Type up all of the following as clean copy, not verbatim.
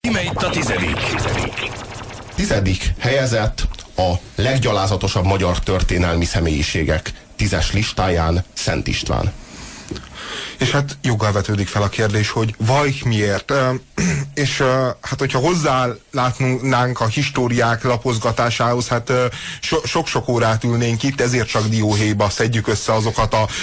Íme itt a tizedik. Tizedik helyezett a leggyalázatosabb magyar történelmi személyiségek 10-es listáján Szent István. És hát joggal vetődik fel a kérdés, hogy vaj miért? És hát hogyha hozzálátnánk a históriák lapozgatásához, hát sok-sok órát ülnénk itt, ezért csak dióhéjba szedjük össze azokat a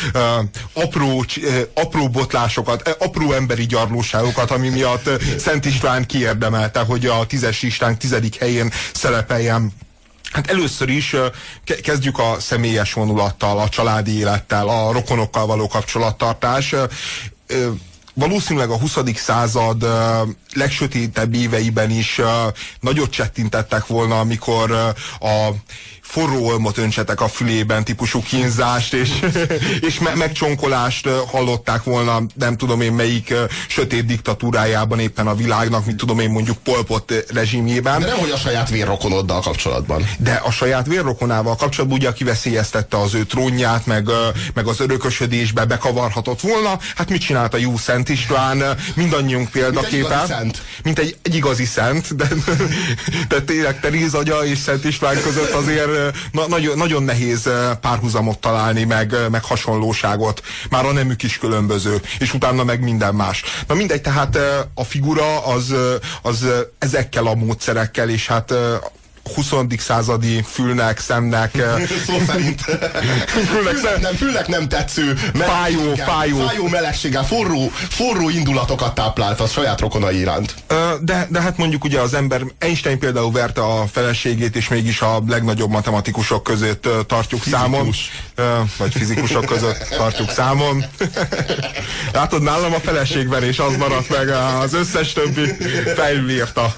apró botlásokat, apró emberi gyarlóságokat, ami miatt Szent István kiérdemelte, hogy a 10-es listánk 10. helyén szerepeljen. Hát először is kezdjük a személyes vonulattal, a családi élettel, a rokonokkal való kapcsolattartás. Valószínűleg a 20. század legsötétebb éveiben is nagyot csettintettek volna, amikor a forró olmot öntsetek a fülében típusú kínzást és megcsonkolást hallották volna, nem tudom én melyik sötét diktatúrájában éppen a világnak, mint tudom én mondjuk Pol Pot rezsimjében. De nem, hogy a saját vérrokonoddal kapcsolatban. De a saját vérrokonával kapcsolatban, ugye, aki veszélyeztette az ő trónját, meg az örökösödésbe bekavarhatott volna, hát mit csinált a jó Szent István? Mindannyiunk példaképe. Mint egy igazi szent, de tényleg Teréz agya és Szent István között azért nagyon nehéz párhuzamot találni, meg hasonlóságot. Már a nemük is különböző, és utána meg minden más. Na mindegy, tehát a figura az ezekkel a módszerekkel, és hát 20. századi fülnek, szemnek szó szerint fülnek nem tetsző fájó melegséggel, forró indulatokat táplált a saját rokonai iránt. De hát mondjuk ugye az ember, Einstein például verte a feleségét, és mégis a legnagyobb matematikusok között tartjuk számon. Vagy fizikusok között tartjuk számon. Látod, nálam a feleségverés az maradt meg, az összes többi felülírta.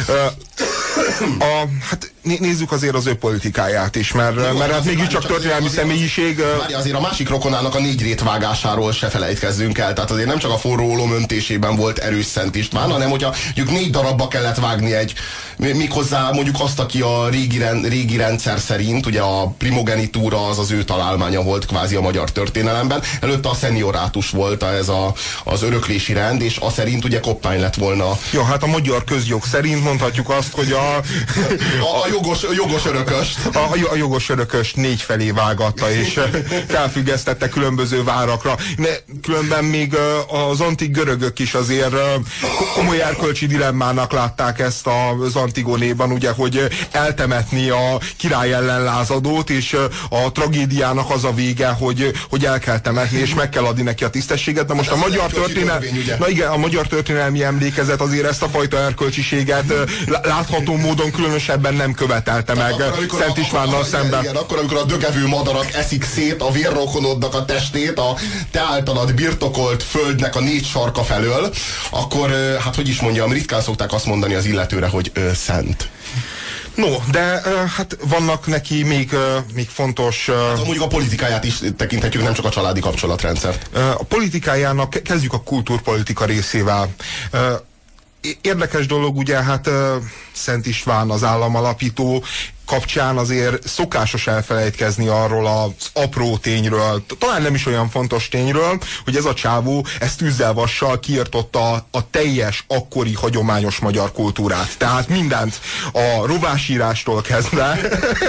Hát nézzük azért az ő politikáját is, mert hát mégiscsak történelmi személyiség. Várj, azért a másik rokonának a 4 rétvágásáról se felejtkezzünk el. Tehát azért nem csak a forró ólom öntésében volt erős Szent István, hanem hogyha mondjuk 4 darabba kellett vágni méghozzá mondjuk azt, aki a régi rendszer szerint, ugye a primogenitúra az ő találmánya volt kvázi a magyar történelemben. Előtte a szeniorátus volt az öröklési rend, és az szerint ugye Koppány lett volna. Ja, hát a magyar közjog szerint mondhatjuk azt, hogy a jogos örököst. A jogos örököst 4 felé vágatta, és felfüggesztette különböző várakra. Különben még az antik görögök is azért komoly erkölcsi dilemmának látták ezt az Antigonéban, ugye, hogy eltemetni a király ellen lázadót, és a tragédiának az a vége, hogy el kell temetni, és meg kell adni neki a tisztességet. De most a magyar történelmi emlékezet azért ezt a fajta erkölcsiséget látható módon különösebben nem követelte meg Szent Istvánnal szemben. Igen, akkor, amikor a dögevő madarak eszik szét a vérrokonodnak a testét a te általad birtokolt földnek a 4 sarka felől, akkor, hát hogy is mondjam, ritkán szokták azt mondani az illetőre, hogy szent. No, de hát vannak neki még fontos... Hát, mondjuk a politikáját is tekinthetjük, nem csak a családi kapcsolatrendszert. A politikájának, kezdjük a kultúrpolitika részével. Érdekes dolog, ugye, hát Szent István az államalapító kapcsán azért szokásos elfelejtkezni arról az apró tényről, talán nem is olyan fontos tényről, hogy ez a csávó ezt tűzzel-vassal kiirtotta a teljes akkori hagyományos magyar kultúrát. Tehát mindent, a rovásírástól kezdve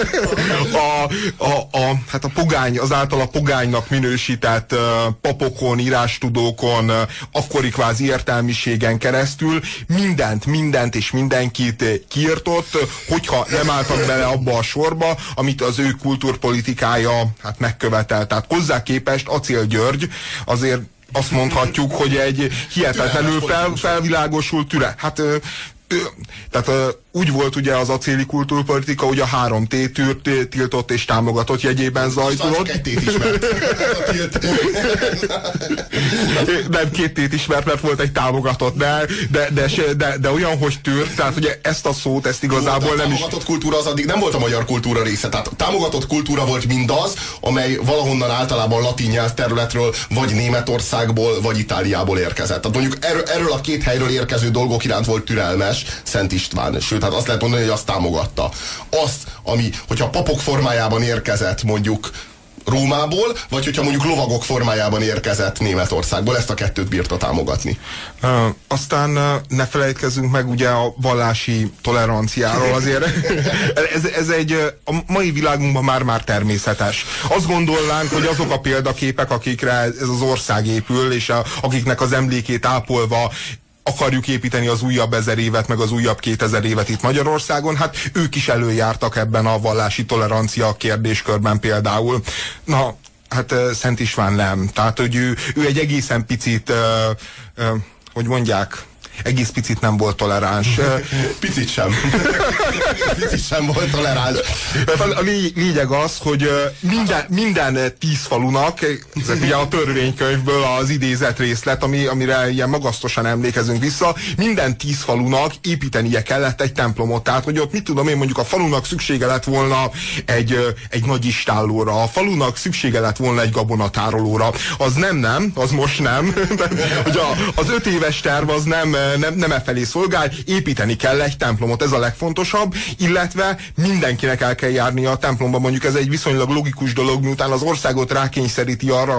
hát a pogány, az általa pogánynak minősített papokon, írástudókon, akkori kvázi értelmiségen keresztül mindent és mindenkit kiirtott, hogyha nem álltak bele abba a sorba, amit az ő kultúrpolitikája hát megkövetel. Tehát hozzá képest Acél György azért azt mondhatjuk, hogy egy hihetetlenül felvilágosult tehát úgy volt ugye az acéli kultúrpolitika, hogy a 3 T-tűrt tiltott és támogatott jegyében zajlott. Csak egy T-t ismert. Nem 2 T-t ismert, mert volt egy támogatott, de olyan, hogy tűrt, tehát ugye ezt a szót, ezt igazából nem is... A támogatott kultúra az addig nem volt a magyar kultúra része. Tehát a támogatott kultúra volt mindaz, amely valahonnan általában latin nyelvterületről, vagy Németországból, vagy Itáliából érkezett. Tehát mondjuk erről a 2 helyről érkező dolgok iránt volt türelmes Szent István. Sőt, hát azt lehet mondani, hogy azt támogatta. Azt, hogyha papok formájában érkezett mondjuk Rómából, vagy hogyha mondjuk lovagok formájában érkezett Németországból, ezt a kettőt bírta támogatni. Aztán ne felejtkezzünk meg ugye a vallási toleranciáról azért. ez a mai világunkban már természetes. Azt gondolnánk, hogy azok a példaképek, akikre ez az ország épül, és akiknek az emlékét ápolva akarjuk építeni az újabb 1000 évet, meg az újabb 2000 évet itt Magyarországon, hát ők is előjártak ebben a vallási tolerancia kérdéskörben például. Na, hát Szent István nem. Tehát, hogy ő egy egészen picit, hogy mondják, egész picit nem volt toleráns. Picit sem. Picit sem volt toleráns. A lényeg az, hogy minden 10 falunak, ez ugye a törvénykönyvből az idézett részlet, amire ilyen magasztosan emlékezünk vissza, minden 10 falunak építenie kellett egy templomot. Tehát, hogy ott mit tudom én, mondjuk a falunak szüksége lett volna egy nagy istállóra, a falunak szüksége lett volna egy gabonatárolóra. Az nem, az most nem. Hogy az 5 éves terv az nem e felé szolgál, építeni kell egy templomot, ez a legfontosabb, illetve mindenkinek el kell járni a templomba. Mondjuk ez egy viszonylag logikus dolog, miután az országot rákényszeríti arra,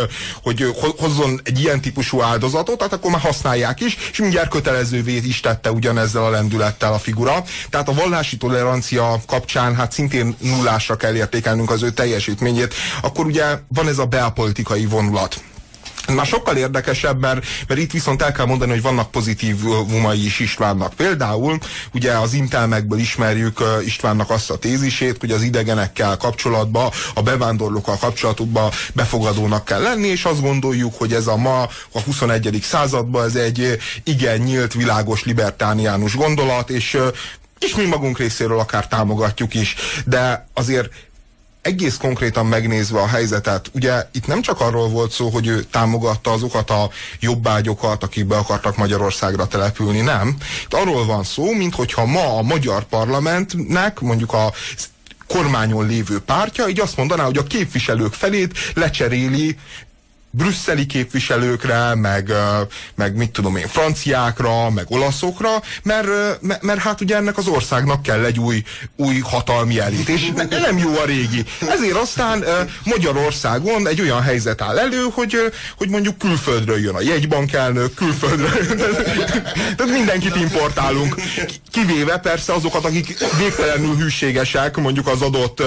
hogy hozzon egy ilyen típusú áldozatot, tehát akkor már használják is, és mindjárt kötelezővé is tette ugyanezzel a lendülettel a figura. Tehát a vallási tolerancia kapcsán hát szintén nullásra kell értékelnünk az ő teljesítményét. Akkor ugye van ez a belpolitikai vonulat. Már sokkal érdekesebb, mert itt viszont el kell mondani, hogy vannak pozitívumai is Istvánnak. Például ugye az intelmekből ismerjük Istvánnak azt a tézisét, hogy az idegenekkel kapcsolatban, a bevándorlókkal kapcsolatban befogadónak kell lenni, és azt gondoljuk, hogy ez a 21. században ez egy igen nyílt, világos, libertániánus gondolat, és mi magunk részéről akár támogatjuk is, de azért egész konkrétan megnézve a helyzetet, ugye itt nem csak arról volt szó, hogy ő támogatta azokat a jobbágyokat, akik be akartak Magyarországra települni, nem. Itt arról van szó, minthogyha ma a magyar parlamentnek, mondjuk a kormányon lévő pártja, így azt mondaná, hogy a képviselők felét lecseréli brüsszeli képviselőkre, meg mit tudom én, franciákra, meg olaszokra, mert hát ugye ennek az országnak kell egy új hatalmi elit, és nem jó a régi. Ezért aztán Magyarországon egy olyan helyzet áll elő, hogy mondjuk külföldről jön a jegybankelnök, külföldről, tehát mindenkit importálunk, kivéve persze azokat, akik végtelenül hűségesek mondjuk az adott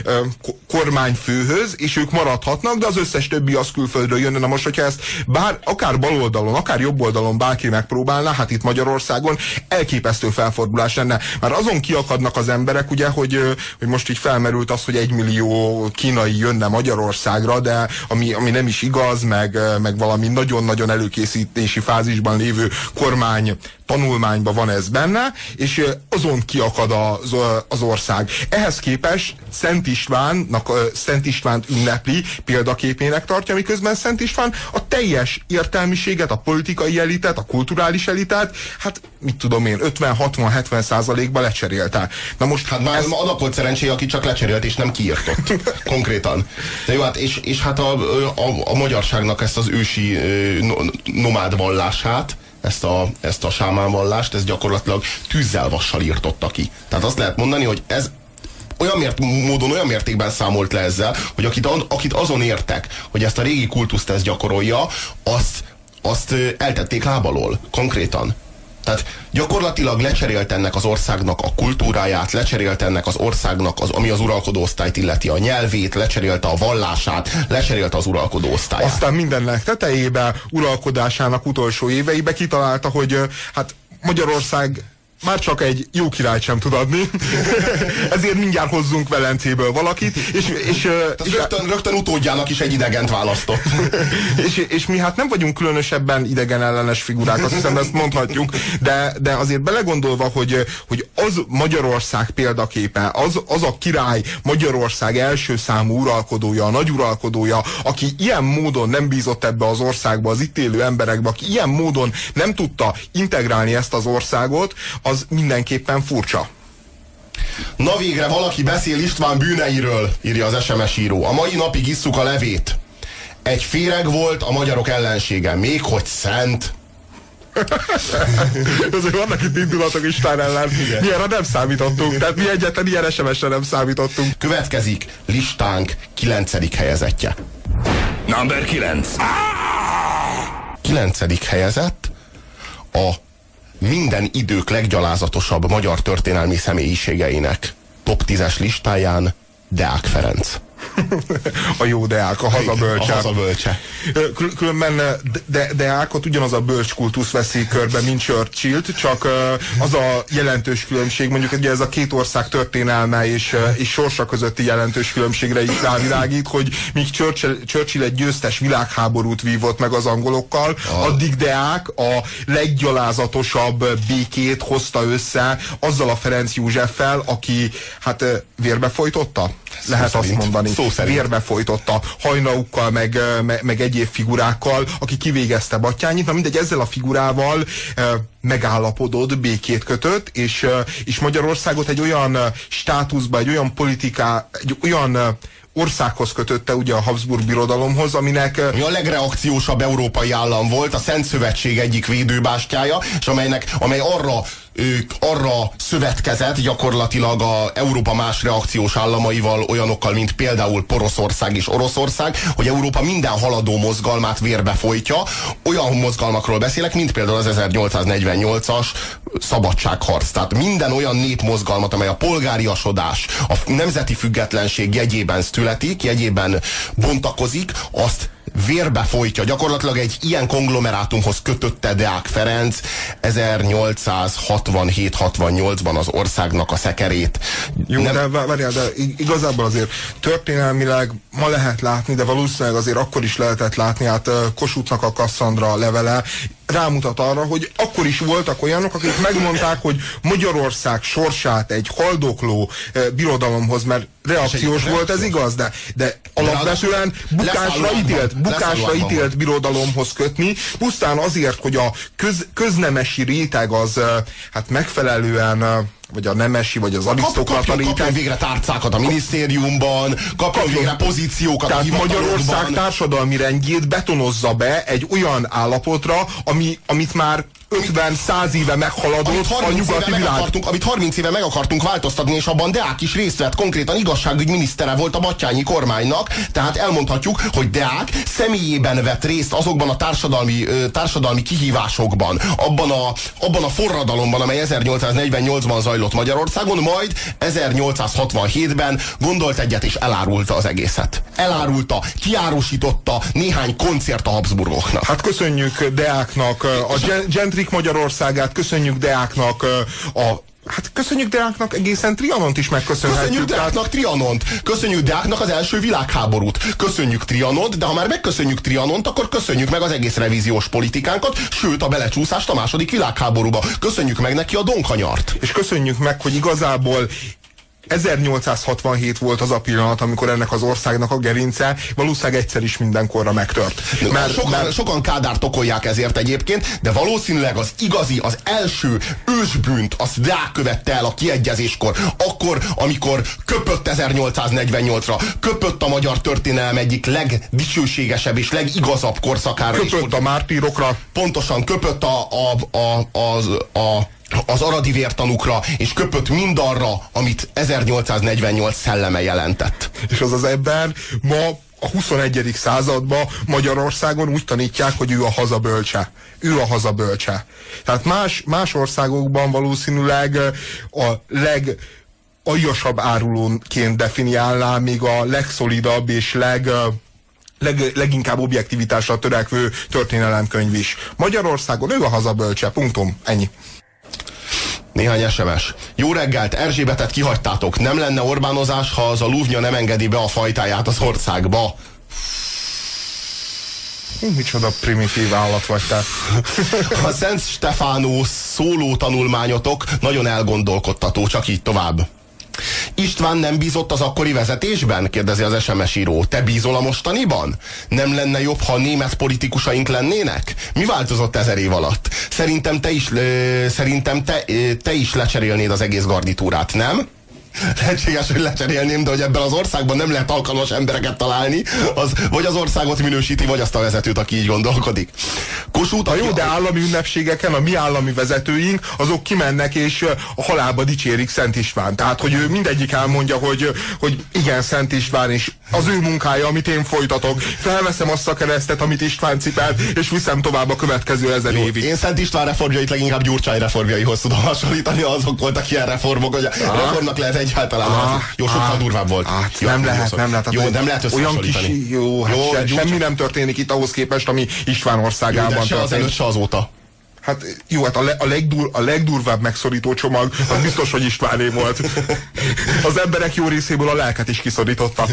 kormányfőhöz, és ők maradhatnak, de az összes többi az külföldről jönne. Na most, hogyha ezt akár baloldalon, akár jobb oldalon bárki megpróbálná, hát itt Magyarországon elképesztő felfordulás lenne. Már azon kiakadnak az emberek, ugye, hogy most így felmerült az, hogy 1 millió kínai jönne Magyarországra, de ami nem is igaz, meg valami nagyon-nagyon előkészítési fázisban lévő kormány tanulmányban van ez benne, és azon kiakad az ország. Ehhez képest Szent Istvánt ünnepli, példaképének tartja, miközben Szent István a teljes értelmiséget, a politikai elitet, a kulturális elitet, hát mit tudom én, 50-60-70%-ba lecserélte. Na most hát már annak volt szerencséje, aki csak lecserélt és nem kiirtott. Konkrétan. De jó, hát és hát a magyarságnak ezt az ősi nomád vallását, ezt a sámánvallást, ez gyakorlatilag tűzzel vassal írtotta ki. Tehát azt lehet mondani, hogy ez olyan mértékben számolt le ezzel, hogy akit azon értek, hogy ezt a régi kultuszt ezt gyakorolja, azt eltették lábalól, konkrétan. Tehát gyakorlatilag lecserélt ennek az országnak a kultúráját, lecserélt ennek az országnak, ami az uralkodó osztályt illeti, a nyelvét, lecserélte a vallását, lecserélte az uralkodó osztályát. Aztán mindennek tetejébe, uralkodásának utolsó éveibe kitalálta, hogy hát Magyarország már csak egy jó királyt sem tud adni. Ezért mindjárt hozzunk Velencéből valakit. És rögtön utódjának is egy idegent választott. és mi hát nem vagyunk különösebben idegen ellenes figurák, azt hiszem, ezt mondhatjuk, de azért belegondolva, hogy az Magyarország példaképe, az a király Magyarország első számú uralkodója, a nagy uralkodója, aki ilyen módon nem bízott ebbe az országba, az itt élő emberekbe, aki ilyen módon nem tudta integrálni ezt az országot, az mindenképpen furcsa. Na végre valaki beszél István bűneiről, írja az SMS író. A mai napig isszuk a levét. Egy féreg volt a magyarok ellensége, még hogy szent. Azért vannak itt indulatok István ellen. Milyenre nem számítottunk. Tehát mi egyetlen ilyen SMS-re nem számítottunk. Következik listánk 9. helyezettje. Number 9. 9. helyezett a minden idők leggyalázatosabb magyar történelmi személyiségeinek top 10-es listáján Deák Ferenc. A jó Deák, a hazabölcse. A hazabölcse. Különben Deákot ugyanaz a bölcskultusz veszi körbe, mint Churchillt, csak az a jelentős különbség, mondjuk ugye ez a két ország történelme és sorsa közötti jelentős különbségre is rávilágít, hogy míg Churchill egy győztes világháborút vívott meg az angolokkal, addig Deák a leggyalázatosabb békét hozta össze azzal a Ferenc Józseffel, aki hát vérbe folytotta? Lehet azt mondani. Vérbe folytotta Hajnaukkal, meg egyéb figurákkal, aki kivégezte Batthyányit. Na mindegy, ezzel a figurával megállapodott, békét kötött, és Magyarországot egy olyan státuszba, egy olyan országhoz kötötte, ugye a Habsburg Birodalomhoz, aminek... Mi a legreakciósabb európai állam volt, a Szent Szövetség egyik védőbástyája, és amely arra szövetkezett gyakorlatilag a Európa más reakciós államaival, olyanokkal, mint például Poroszország és Oroszország, hogy Európa minden haladó mozgalmát vérbe folytja. Olyan mozgalmakról beszélek, mint például az 1848-as szabadságharc. Tehát minden olyan népmozgalmat, amely a polgáriasodás, a nemzeti függetlenség jegyében születik, jegyében bontakozik, azt vérbe folytja. Gyakorlatilag egy ilyen konglomerátumhoz kötötte Deák Ferenc 1867-68-ban az országnak a szekerét. Jó, de várjál, de igazából azért történelmileg ma lehet látni, de valószínűleg azért akkor is lehetett látni, hát Kossuthnak a Kasszandra levele rámutat arra, hogy akkor is voltak olyanok, akik megmondták, hogy Magyarország sorsát egy haldokló birodalomhoz, mert reakciós volt, ez igaz, de alapvetően bukásra ítélt birodalomhoz kötni, pusztán azért, hogy a köznemesi réteg az hát megfelelően, vagy a nemesi, vagy az arisztokrata réteg. Kapjon végre tárcákat a minisztériumban, kapjon végre pozíciókat a hivatalokban. Magyarország társadalmi rendjét betonozza be egy olyan állapotra, amit már 50-100 éve meghaladott a nyugati világ. Amit 30 éve meg akartunk változtatni, és abban Deák is részt vett, konkrétan igazságügyminisztere volt a Batthyányi kormánynak, tehát elmondhatjuk, hogy Deák személyében vett részt azokban a társadalmi kihívásokban, abban a forradalomban, amely 1848-ban zajlott Magyarországon, majd 1867-ben gondolt egyet és elárulta az egészet. Elárulta, kiárusította néhány koncert a Habsburgoknak. Hát köszönjük Deáknak a gentrik Magyarországát, köszönjük Deáknak köszönjük Deáknak egészen Trianont is megköszönhetjük. Köszönjük Deáknak Trianont, köszönjük Deáknak az első világháborút, köszönjük Trianont, de ha már megköszönjük Trianont, akkor köszönjük meg az egész revíziós politikánkat, sőt a belecsúszást a második világháborúba. Köszönjük meg neki a Donkanyart. És köszönjük meg, hogy igazából 1867 volt az a pillanat, amikor ennek az országnak a gerince valószínűleg egyszer is mindenkorra megtört. Sokan Kádárt okolják ezért egyébként, de valószínűleg az igazi, az első ősbűnt azt Deák követte el a kiegyezéskor, akkor, amikor köpött 1848-ra, köpött a magyar történelem egyik legdicsőségesebb és legigazabb korszakára. Köpött a mártírokra. Pontosan, köpött az aradi vértanúkra, és köpött mindarra, amit 1848 szelleme jelentett. És az ember ma a 21. században Magyarországon úgy tanítják, hogy ő a hazabölcse. Ő a hazabölcse. Tehát más országokban valószínűleg a legaljasabb árulónként definiálná, még a legszolidabb és leginkább objektivitásra törekvő történelemkönyv is. Magyarországon ő a hazabölcse. Punktum. Ennyi. Néhány SMS. Jó reggelt, Erzsébetet kihagytátok. Nem lenne Orbánozás, ha az a lúvnya nem engedi be a fajtáját az országba? Micsoda primitív állat vagy te. A Szent Stefánó szóló tanulmányotok nagyon elgondolkodtató, csak így tovább. István nem bízott az akkori vezetésben? Kérdezi az SMS író. Te bízol a mostaniban? Nem lenne jobb, ha német politikusaink lennének? Mi változott 1000 év alatt? Szerintem te is lecserélnéd az egész garnitúrát, nem? lehetséges, hogy lecserélném, de hogy ebben az országban nem lehet alkalmas embereket találni, az vagy az országot minősíti, vagy azt a vezetőt, aki így gondolkodik. Kossuth, Jó, de állami ünnepségeken a mi állami vezetőink, azok kimennek és a halálba dicsérik Szent István. Tehát, hogy ő mindegyik elmondja, hogy igen, Szent István is az ő munkája, amit én folytatok. Felveszem azt a keresztet, amit István cipelt, és viszem tovább a következő 1000 évig. Én Szent István reformjait leginkább Gyurcsány reformjaihoz tudom hasonlítani, azok voltak ilyen reformok, hogy a reformnak lehet egyáltalán. Jó, sokkal durvább volt. Jó, nem lehet. Jó, nem lehet összehasonlítani. Semmi nem történik itt ahhoz képest, ami István országában történt. Se az előtt, se azóta. Hát jó, hát a legdurvább megszorító csomag, az biztos, hogy Istváné volt. Az emberek jó részéből a lelket is kiszorította.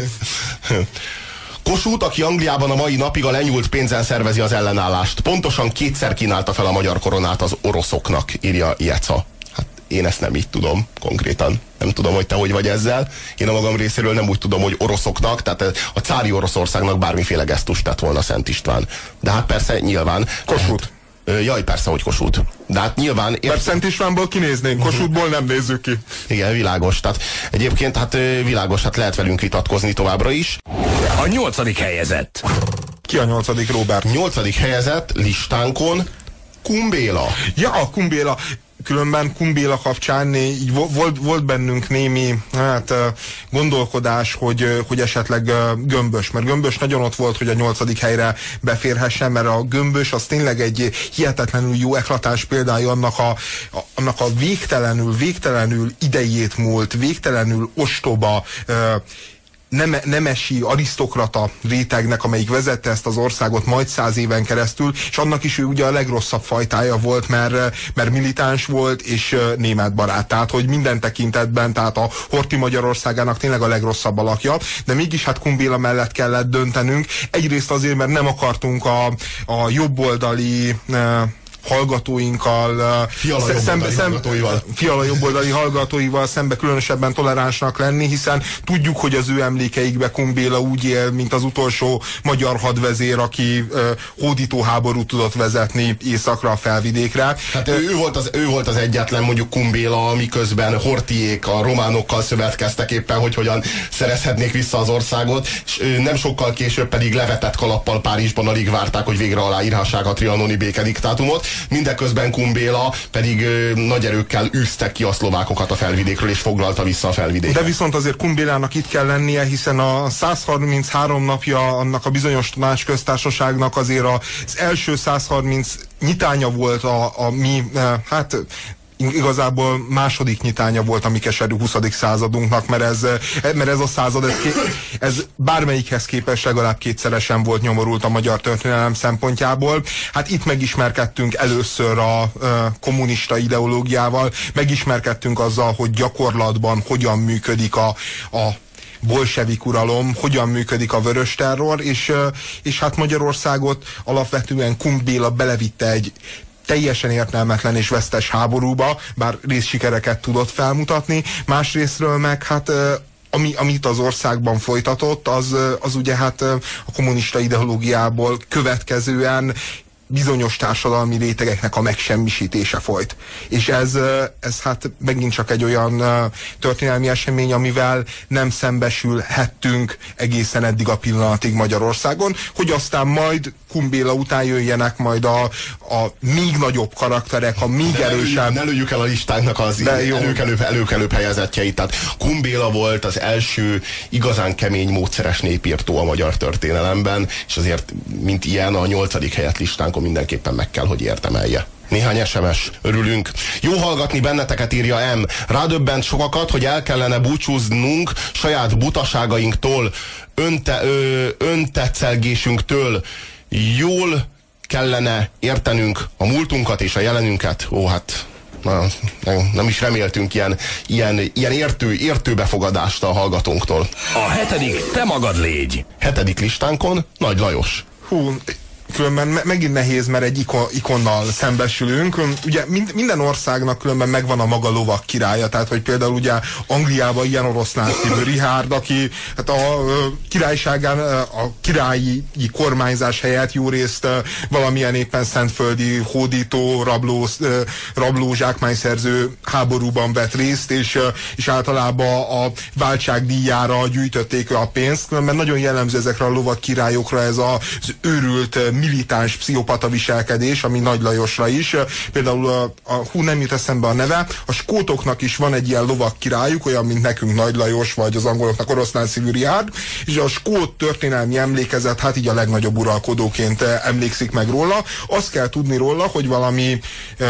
Kossuth, aki Angliában a mai napig a lenyúlt pénzen szervezi az ellenállást. Pontosan 2-szer kínálta fel a magyar koronát az oroszoknak, írja Jeca. Hát én ezt nem így tudom konkrétan. Nem tudom, hogy te hogy vagy ezzel. Én a magam részéről nem úgy tudom, hogy oroszoknak, tehát a cári Oroszországnak bármiféle gesztust tett volna Szent István. De hát persze nyilván... Kossuth. Jaj, persze, hogy Kossuth. De hát nyilván... Mert Szent Istvánból kinéznénk, Kossuthból nem nézzük ki. Igen, világos. Tehát egyébként hát világos, hát lehet velünk vitatkozni továbbra is. A 8. helyezett. Ki a 8. Róbert? 8. helyezett listánkon Kumbéla. Ja, Kumbéla. Különben Kumbéla kapcsán így volt bennünk némi gondolkodás, hogy esetleg Gömbös, mert Gömbös nagyon ott volt, hogy a 8. helyre beférhessen, mert a Gömbös az tényleg egy hihetetlenül jó eklatáns példája annak a végtelenül idejét múlt, végtelenül ostoba, nemesi arisztokrata rétegnek, amelyik vezette ezt az országot majd 100 éven keresztül, és annak is ő ugye a legrosszabb fajtája volt, mert militáns volt, és német barát. Tehát, hogy minden tekintetben, tehát a Horthy Magyarországának tényleg a legrosszabb alakja, de mégis hát Kumbéla mellett kellett döntenünk. Egyrészt azért, mert nem akartunk a jobboldali hallgatóinkkal, Fiala jobboldali hallgatóival szembe különösebben toleránsnak lenni, hiszen tudjuk, hogy az ő emlékeikbe Kumbéla úgy él, mint az utolsó magyar hadvezér, aki hódító háborút tudott vezetni északra, a felvidékre. Hát ő volt az egyetlen, mondjuk Kumbéla, miközben Horthyék a románokkal szövetkeztek éppen, hogy hogyan szerezhetnék vissza az országot, és nem sokkal később pedig levetett kalappal Párizsban alig várták, hogy végre aláírhassák a trianoni békediktátumot. Mindeközben Kumbéla pedig nagy erőkkel űztek ki a szlovákokat a felvidékről, és foglalta vissza a felvidéket. De viszont azért Kumbélának itt kell lennie, hiszen a 133 napja annak a bizonyos tanácsköztársaságnak azért az első 130 nyitánya volt a mi, hát igazából második nyitánya volt a mi keserű 20. századunknak, mert ez a század, ez bármelyikhez képest legalább kétszeresen volt nyomorult a magyar történelem szempontjából. Hát itt megismerkedtünk először a kommunista ideológiával, megismerkedtünk azzal, hogy gyakorlatban hogyan működik a bolsevik uralom, hogyan működik a vörös terror, és hát Magyarországot alapvetően Kumbéla belevitte egy teljesen értelmetlen és vesztes háborúba, bár részsikereket tudott felmutatni, másrésztről meg hát amit az országban folytatott, az ugye hát a kommunista ideológiából következően bizonyos társadalmi rétegeknek a megsemmisítése folyt. És ez hát megint csak egy olyan történelmi esemény, amivel nem szembesülhettünk egészen eddig a pillanatig Magyarországon, hogy aztán majd Kumbéla után jöjjenek majd a még nagyobb karakterek, a még erősebb... Ne lőjük el a listánknak az előkelőbb helyezettjeit. Tehát Kumbéla volt az első igazán kemény, módszeres népírtó a magyar történelemben, és azért, mint ilyen, a 8. helyet listánkon mindenképpen meg kell, hogy érdemelje. Néhány SMS. Örülünk. Jó hallgatni benneteket, írja M. Rádöbbent sokakat, hogy el kellene búcsúznunk saját butaságainktól, öntetszelgésünktől. Jól kellene értenünk a múltunkat és a jelenünket. Ó, hát nem is reméltünk ilyen értő befogadást a hallgatónktól. A 7. te magad légy. 7. listánkon Nagy Lajos. Hú, különben megint nehéz, mert egy ikonnal szembesülünk. Ugye minden országnak különben megvan a maga lovak királya, tehát hogy például ugye Angliában ilyen oroszlán szívű Richard, aki hát a királyságán a királyi kormányzás helyett jó részt valamilyen éppen szentföldi hódító, rabló zsákmányszerző háborúban vett részt, és általában a váltságdíjára gyűjtötték a pénzt, különben nagyon jellemző ezekre a lovak királyokra ez az őrült, militáns pszichopata viselkedés, ami Nagy Lajosra is. Például nem jut eszembe a neve, a skótoknak is van egy ilyen lovak királyuk, olyan, mint nekünk Nagy Lajos, vagy az angoloknak oroszlán szívű Richard, és a skót történelmi emlékezet, hát így a legnagyobb uralkodóként emlékszik meg róla. Azt kell tudni róla, hogy valami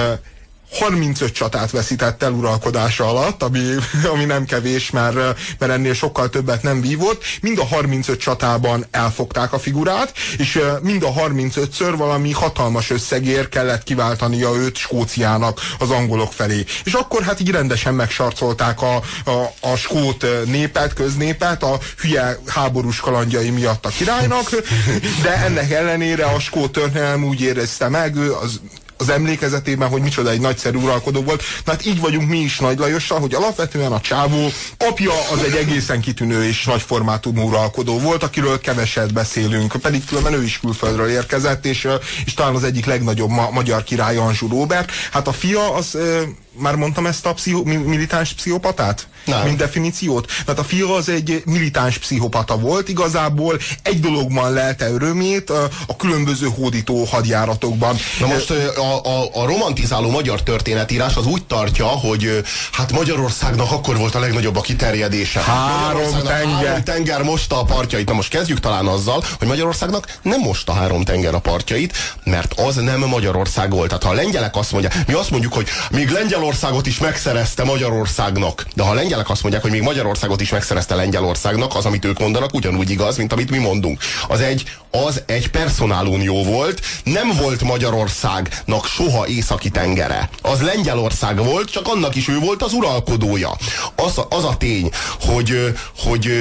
35 csatát veszített el uralkodása alatt, ami nem kevés, mert ennél sokkal többet nem vívott. Mind a 35 csatában elfogták a figurát, és mind a 35-ször valami hatalmas összegért kellett kiváltania őt Skóciának az angolok felé. És akkor hát így rendesen megsarcolták a skót népet, köznépet a hülye háborús kalandjai miatt a királynak, de ennek ellenére a skót történelem úgy érezte meg, az emlékezetében, hogy micsoda egy nagyszerű uralkodó volt. Na hát így vagyunk mi is Nagy Lajossal, hogy alapvetően a csávó apja az egy egészen kitűnő és nagy formátumú uralkodó volt, akiről keveset beszélünk, pedig különben ő is külföldről érkezett, és talán az egyik legnagyobb magyar király Anjou Róbert. Hát a fia az... Már mondtam ezt a militáns pszichopatát? Nem. Mint definíciót? Mert a fia az egy militáns pszichopata volt, igazából egy dologban lelte örömét a különböző hódító hadjáratokban. Na most a romantizáló magyar történetírás az úgy tartja, hogy hát Magyarországnak akkor volt a legnagyobb a kiterjedése. Három tenger mosta a partjait. Na most kezdjük talán azzal, hogy Magyarországnak nem mosta 3 tenger a partjait, mert az nem Magyarország volt. Tehát ha a lengyelek azt mondják, mi azt mondjuk, hogy még Lengyelországot is megszerezte Magyarországnak. De ha a lengyelek azt mondják, hogy még Magyarországot is megszerezte Lengyelországnak, az, amit ők mondanak, ugyanúgy igaz, mint amit mi mondunk. Az egy personálunió volt, nem volt Magyarországnak soha északi tengere. Az Lengyelország volt, csak annak is ő volt az uralkodója. Az a tény, hogy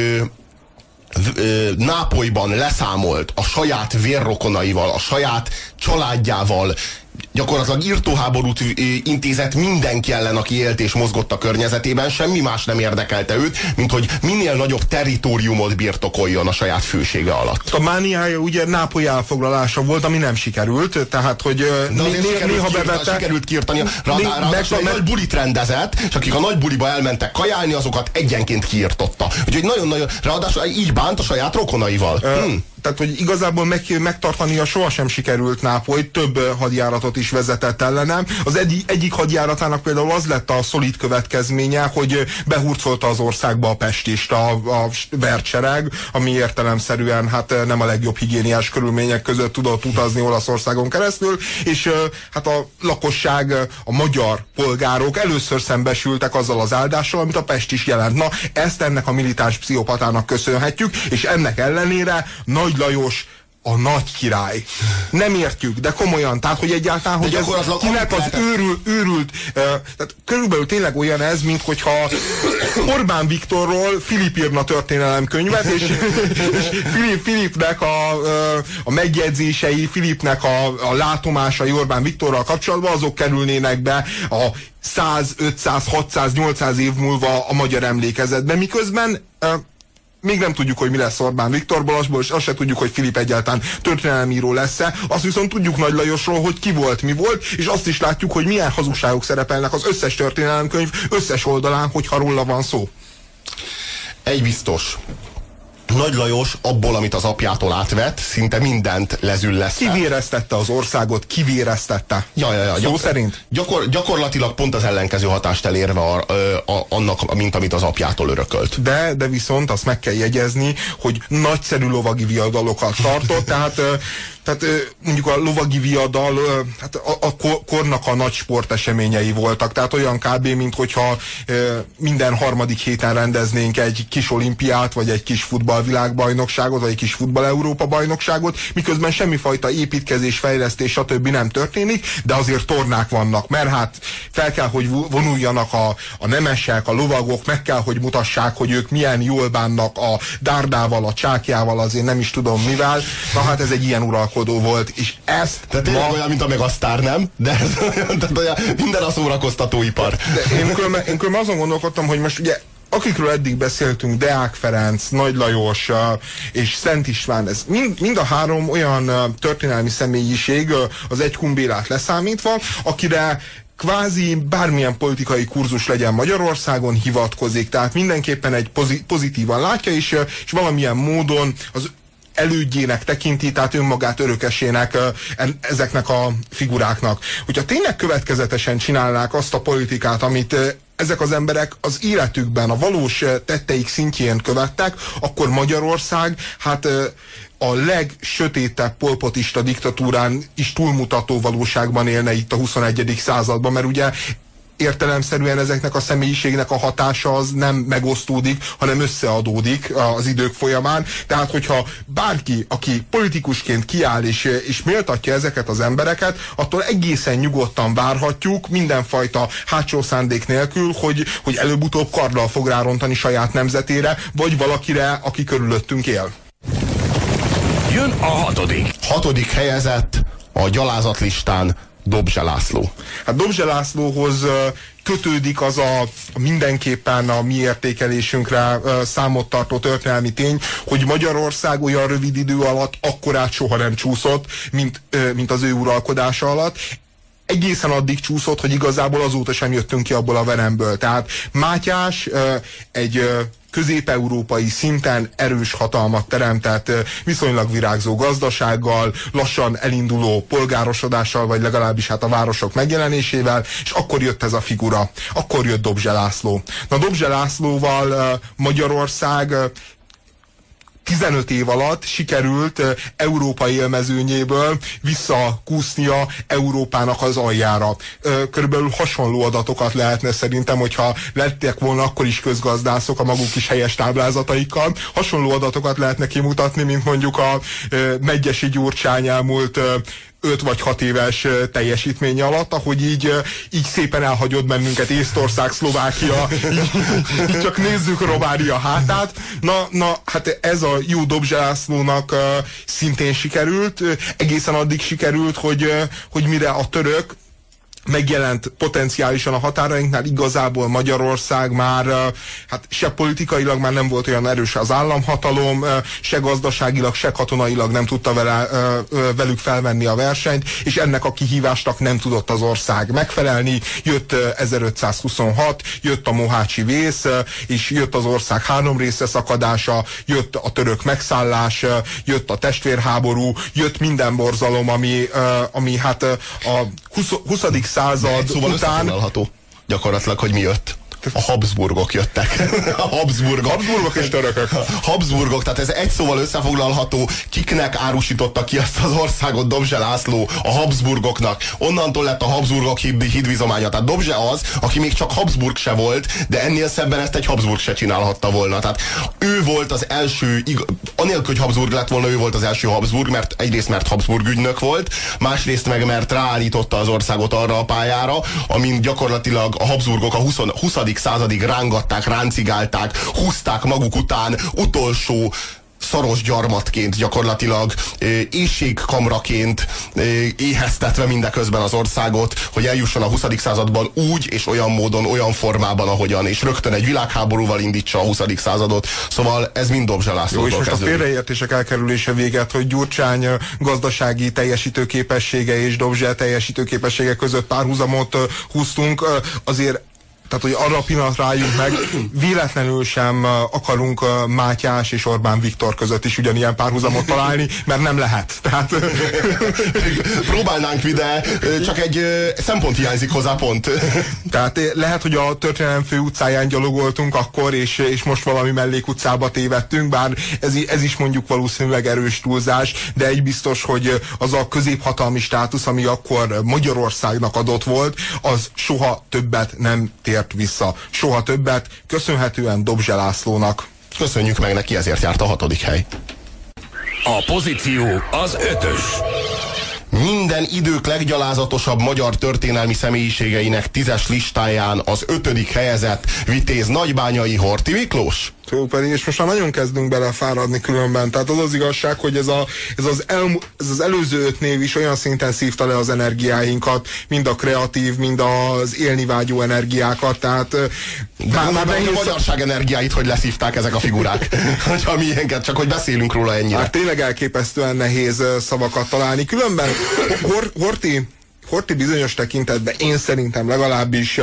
Nápolyban leszámolt a saját vérrokonaival, a saját családjával, gyakorlatilag írtóháborút intézett mindenki ellen, aki élt és mozgott a környezetében, semmi más nem érdekelte őt, mint hogy minél nagyobb territóriumot birtokoljon a saját fősége alatt. A mániája ugye Nápoly elfoglalása volt, ami nem sikerült, tehát hogy néha bevette... Sikerült kiirtani, ráadásul egy nagy bulit rendezett, és akik a nagy buliba elmentek kajálni, azokat egyenként kiirtotta. Úgyhogy nagyon-nagyon, ráadásul így bánt a saját rokonaival. Tehát, hogy igazából megtartania sohasem sikerült Nápolyt, több hadjáratot is vezetett ellenem. Az egyik hadjáratának például az lett a szolid következménye, hogy behurcolta az országba a pestist, a vertsereg, ami értelemszerűen hát nem a legjobb higiéniás körülmények között tudott utazni Olaszországon keresztül, és hát a lakosság, a magyar polgárok először szembesültek azzal az áldással, amit a pest is jelent. Na, ezt ennek a militáns pszichopatának köszönhetjük, és ennek ellenére Nagy Lajos a nagy király. Nem értjük, de komolyan, tehát hogy egyáltalán, hogy ez kinek az őrült, tehát körülbelül tényleg olyan ez, mint hogyha Orbán Viktorról Filip írna történelemkönyvet, és Filipnek a megjegyzései, Filipnek a látomásai Orbán Viktorral kapcsolatban, azok kerülnének be a 100, 500, 600, 800 év múlva a magyar emlékezetben, miközben még nem tudjuk, hogy mi lesz Orbán Viktorból, és azt se tudjuk, hogy Filip egyáltalán történelemíró lesz-e. Azt viszont tudjuk Nagy Lajosról, hogy ki volt, mi volt, és azt is látjuk, hogy milyen hazugságok szerepelnek az összes történelemkönyv összes oldalán, hogyha róla van szó. Egy biztos. Nagy Lajos abból, amit az apjától átvett, szinte mindent lezüllesztett. Kivéreztette az országot, kivéreztette. Szó szerint? Gyakorlatilag pont az ellenkező hatást elérve annak, mint amit az apjától örökölt. De viszont azt meg kell jegyezni, hogy nagyszerű lovagi viadalokat tartott, tehát mondjuk a lovagi viadal hát a kornak a nagy sporteseményei voltak, tehát olyan kb. Mint hogyha minden harmadik héten rendeznénk egy kis olimpiát, vagy egy kis futballvilágbajnokságot, vagy egy kis futball-Európa-bajnokságot, miközben semmifajta építkezés, fejlesztés, stb. Nem történik, de azért tornák vannak, mert hát fel kell, hogy vonuljanak a nemesek, a lovagok, meg kell, hogy mutassák, hogy ők milyen jól bánnak a dárdával, a csákjával, azért nem is tudom mivel. Na hát ez egy ilyen uralkodó uralkodó volt, és ezt tehát tényleg olyan, mint a Megasztár, nem? De minden a szórakoztatóipar. De én különben azon gondolkodtam, hogy most ugye akikről eddig beszéltünk, Deák Ferenc, Nagy Lajos és Szent István, ez mind a három olyan történelmi személyiség, az Egyhun Bélát leszámítva, akire kvázi bármilyen politikai kurzus legyen Magyarországon, hivatkozik, tehát mindenképpen egy pozitívan látja, és valamilyen módon az elődjének tekinti, tehát önmagát örökesének ezeknek a figuráknak. Hogyha tényleg következetesen csinálnák azt a politikát, amit ezek az emberek az életükben, a valós tetteik szintjén követtek, akkor Magyarország, hát a legsötétebb polpotista diktatúrán is túlmutató valóságban élne itt a 21. században, mert ugye értelemszerűen ezeknek a személyiségnek a hatása az nem megosztódik, hanem összeadódik az idők folyamán. Tehát, hogyha bárki, aki politikusként kiáll és méltatja ezeket az embereket, attól egészen nyugodtan várhatjuk, mindenfajta hátsó szándék nélkül, hogy előbb-utóbb karddal fog rárontani saját nemzetére, vagy valakire, aki körülöttünk él. Jön a hatodik helyezett a gyalázatlistán Dobzse László. Hát Dobzse Lászlóhoz kötődik az a mindenképpen a mi értékelésünkre számot tartó történelmi tény, hogy Magyarország olyan rövid idő alatt akkorát soha nem csúszott, mint az ő uralkodása alatt. Egészen addig csúszott, hogy igazából azóta sem jöttünk ki abból a veremből. Tehát Mátyás egy közép-európai szinten erős hatalmat teremtett, viszonylag virágzó gazdasággal, lassan elinduló polgárosodással, vagy legalábbis hát a városok megjelenésével, és akkor jött ez a figura. Akkor jött Dobzse László. Na, Dobzse Lászlóval Magyarország 15 év alatt sikerült európai élmezőnyéből visszakúsznia Európának az aljára. Körülbelül hasonló adatokat lehetne szerintem, hogyha lettek volna akkor is közgazdászok a maguk is helyes táblázataikkal, hasonló adatokat lehetne kimutatni, mint mondjuk a Medgyessy Gyurcsány elmúlt 5 vagy 6 éves teljesítménye alatt, ahogy így szépen elhagyott bennünket Észtország, Szlovákia, így csak nézzük Románia hátát. Na, hát ez a jó Dobzse Lászlónak szintén sikerült, egészen addig sikerült, hogy mire a török megjelent potenciálisan a határainknál, igazából Magyarország már hát se politikailag már nem volt olyan erős az államhatalom, se gazdaságilag, se katonailag nem tudta velük felvenni a versenyt, és ennek a kihívásnak nem tudott az ország megfelelni. Jött 1526, jött a mohácsi vész, és jött az ország 3 részre szakadása, jött a török megszállás, jött a testvérháború, jött minden borzalom, ami hát a 20. század szóval után gyakorlatilag, hogy mi jött. A Habsburgok jöttek. A Habsburgok és törökök. Habsburgok, tehát ez egy szóval összefoglalható, kiknek árusította ki azt az országot Dobzse László? A Habsburgoknak. Onnantól lett a Habsburgok hídvizománya. Tehát Dobzse az, aki még csak Habsburg se volt, de ennél szebben ezt egy Habsburg se csinálhatta volna. Tehát ő volt az első, anélkül, hogy Habsburg lett volna, ő volt az első Habsburg, mert egyrészt mert Habsburg ügynök volt, másrészt meg mert ráállította az országot arra a pályára, amin gyakorlatilag a Habsburgok a 20. századig rángatták, ráncigálták, húzták maguk után utolsó szaros gyarmatként, gyakorlatilag éhségkamraként éheztetve mindeközben az országot, hogy eljusson a 20. században úgy és olyan módon, olyan formában, ahogyan, és rögtön egy világháborúval indítsa a 20. századot. Szóval ez mind Dobzse Lászlótól kezdődik. És most a félreértések elkerülése véget, hogy Gyurcsány gazdasági teljesítőképessége és Dobzse teljesítőképessége között párhuzamot húztunk, azért tehát, hogy arra a pillanatra álljunk meg, véletlenül sem akarunk Mátyás és Orbán Viktor között is ugyanilyen párhuzamot találni, mert nem lehet. Tehát... Próbálnánk ide, csak egy szempont hiányzik hozzá pont. Tehát lehet, hogy a történelem fő utcáján gyalogoltunk akkor, és most valami mellékutcába tévedtünk, bár ez is mondjuk valószínűleg erős túlzás, de egy biztos, hogy az a középhatalmi státusz, ami akkor Magyarországnak adott volt, az soha többet nem tért vissza. Soha többet, köszönhetően Dobzse Lászlónak. Köszönjük meg neki, ezért járt a 6. hely. A pozíció az 5. Minden idők leggyalázatosabb magyar történelmi személyiségeinek 10-es listáján az 5. helyezett Vitéz Nagybányai Horthy Miklós. Pedig, és most már nagyon kezdünk belefáradni különben. Tehát az igazság, hogy ez az előző 5 név is olyan szinten szívta le az energiáinkat, mind a kreatív, mind az élni vágyó energiákat. Tehát már a magyarság energiáit, hogy leszívták ezek a figurák. Hogyha milyenket, csak hogy beszélünk róla ennyire. Hát tényleg elképesztően nehéz szavakat találni. Különben Horthy bizonyos tekintetben én szerintem legalábbis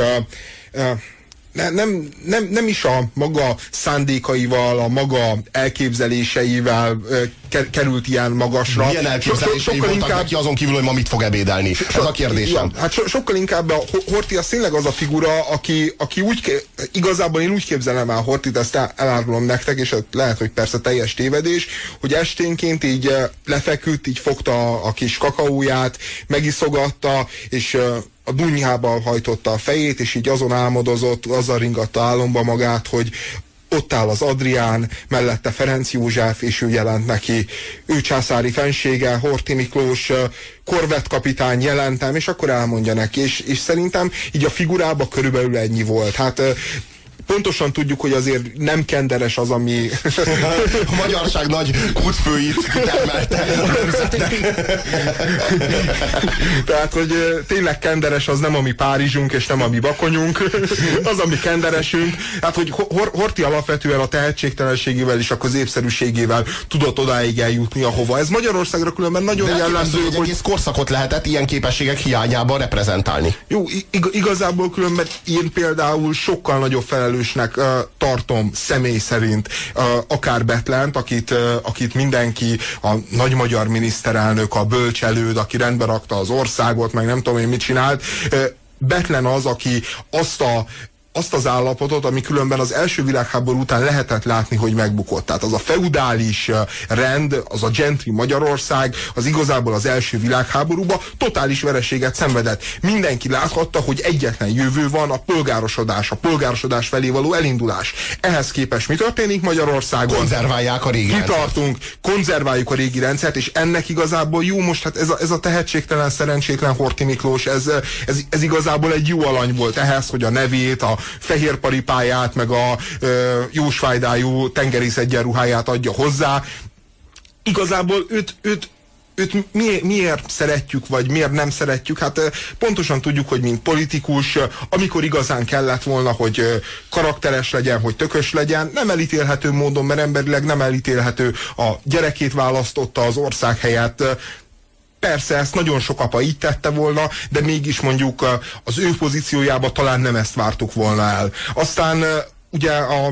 nem is a maga szándékaival, a maga elképzeléseivel került ilyen magasra. Milyen elképzelései voltak neki azon kívül, hogy ma mit fog ebédelni? Ez a kérdésem. Hát sokkal inkább a Horthy az tényleg az a figura, aki igazából én úgy képzelem el Horthyt, ezt elárulom nektek, és lehet, hogy persze teljes tévedés, hogy esténként így lefeküdt, így fogta a kis kakaóját, megiszogatta, és a dunyhába hajtotta a fejét, és így azon álmodozott, azzal ringatta álomba magát, hogy ott áll az Adrián, mellette Ferenc József, és ő jelent neki. Ő császári fensége, Horthy Miklós, korvettkapitány jelentem, és akkor elmondja neki. És szerintem így a figurában körülbelül ennyi volt. Hát pontosan tudjuk, hogy azért nem kenderes az, ami... A magyarság nagy kútfőit termelte a nemzetnek. Tehát, hogy tényleg kenderes az nem a mi Párizsunk, és nem a mi Bakonyunk, az, ami kenderesünk. Hát, hogy Horthy alapvetően a tehetségtelenségével és a középszerűségével tudott odáig eljutni, ahova. Ez Magyarországra különben nagyon jellemző, hogy egész korszakot lehetett ilyen képességek hiányában reprezentálni. Jó, igazából különben én például sokkal nagyobb felelősnek tartom személy szerint akár Bethlent, akit mindenki, a nagy magyar miniszterelnök, a bölcselőd, aki rendbe rakta az országot, meg nem tudom én mit csinált. Bethlen az, aki azt az állapotot, ami különben az első világháború után lehetett látni, hogy megbukott. Tehát az a feudális rend, az a gentry Magyarország, az igazából az első világháborúban totális vereséget szenvedett. Mindenki láthatta, hogy egyetlen jövő van, a polgárosodás felé való elindulás. Ehhez képest mi történik Magyarországon? Konzerválják a régi Kitartunk, konzerváljuk a régi rendszert, és ennek igazából jó, most hát ez a tehetségtelen, szerencsétlen Horthy Miklós, ez igazából egy jó alany volt ehhez, hogy a nevét, a fehér paripáját, meg a jósvájdájú tengerészegyenruháját adja hozzá. Igazából őt miért szeretjük, vagy miért nem szeretjük? Hát pontosan tudjuk, hogy mint politikus, amikor igazán kellett volna, hogy karakteres legyen, hogy tökös legyen, nem elítélhető módon, mert emberileg nem elítélhető, a gyerekét választotta az ország helyett. Persze, ezt nagyon sok apa így tette volna, de mégis mondjuk az ő pozíciójába talán nem ezt vártuk volna el. Aztán ugye,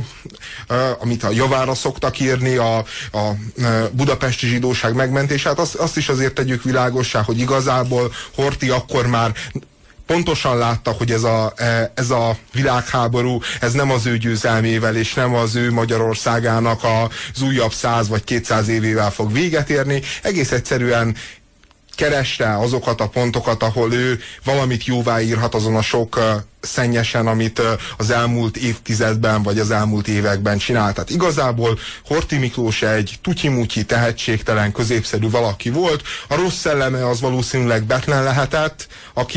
amit a javára szoktak írni, a budapesti zsidóság megmentését, azt is azért tegyük világossá, hogy igazából Horthy akkor már pontosan látta, hogy ez a világháború, ez nem az ő győzelmével, és nem az ő Magyarországának az újabb 100 vagy 200 évével fog véget érni. Egész egyszerűen kereste azokat a pontokat, ahol ő valamit jóváírhat azon a sok szennyesen, amit az elmúlt évtizedben, vagy az elmúlt években csinált. Tehát igazából Horthy Miklós egy tutyimutyi, tehetségtelen, középszerű valaki volt. A rossz szelleme az valószínűleg Bethlen lehetett,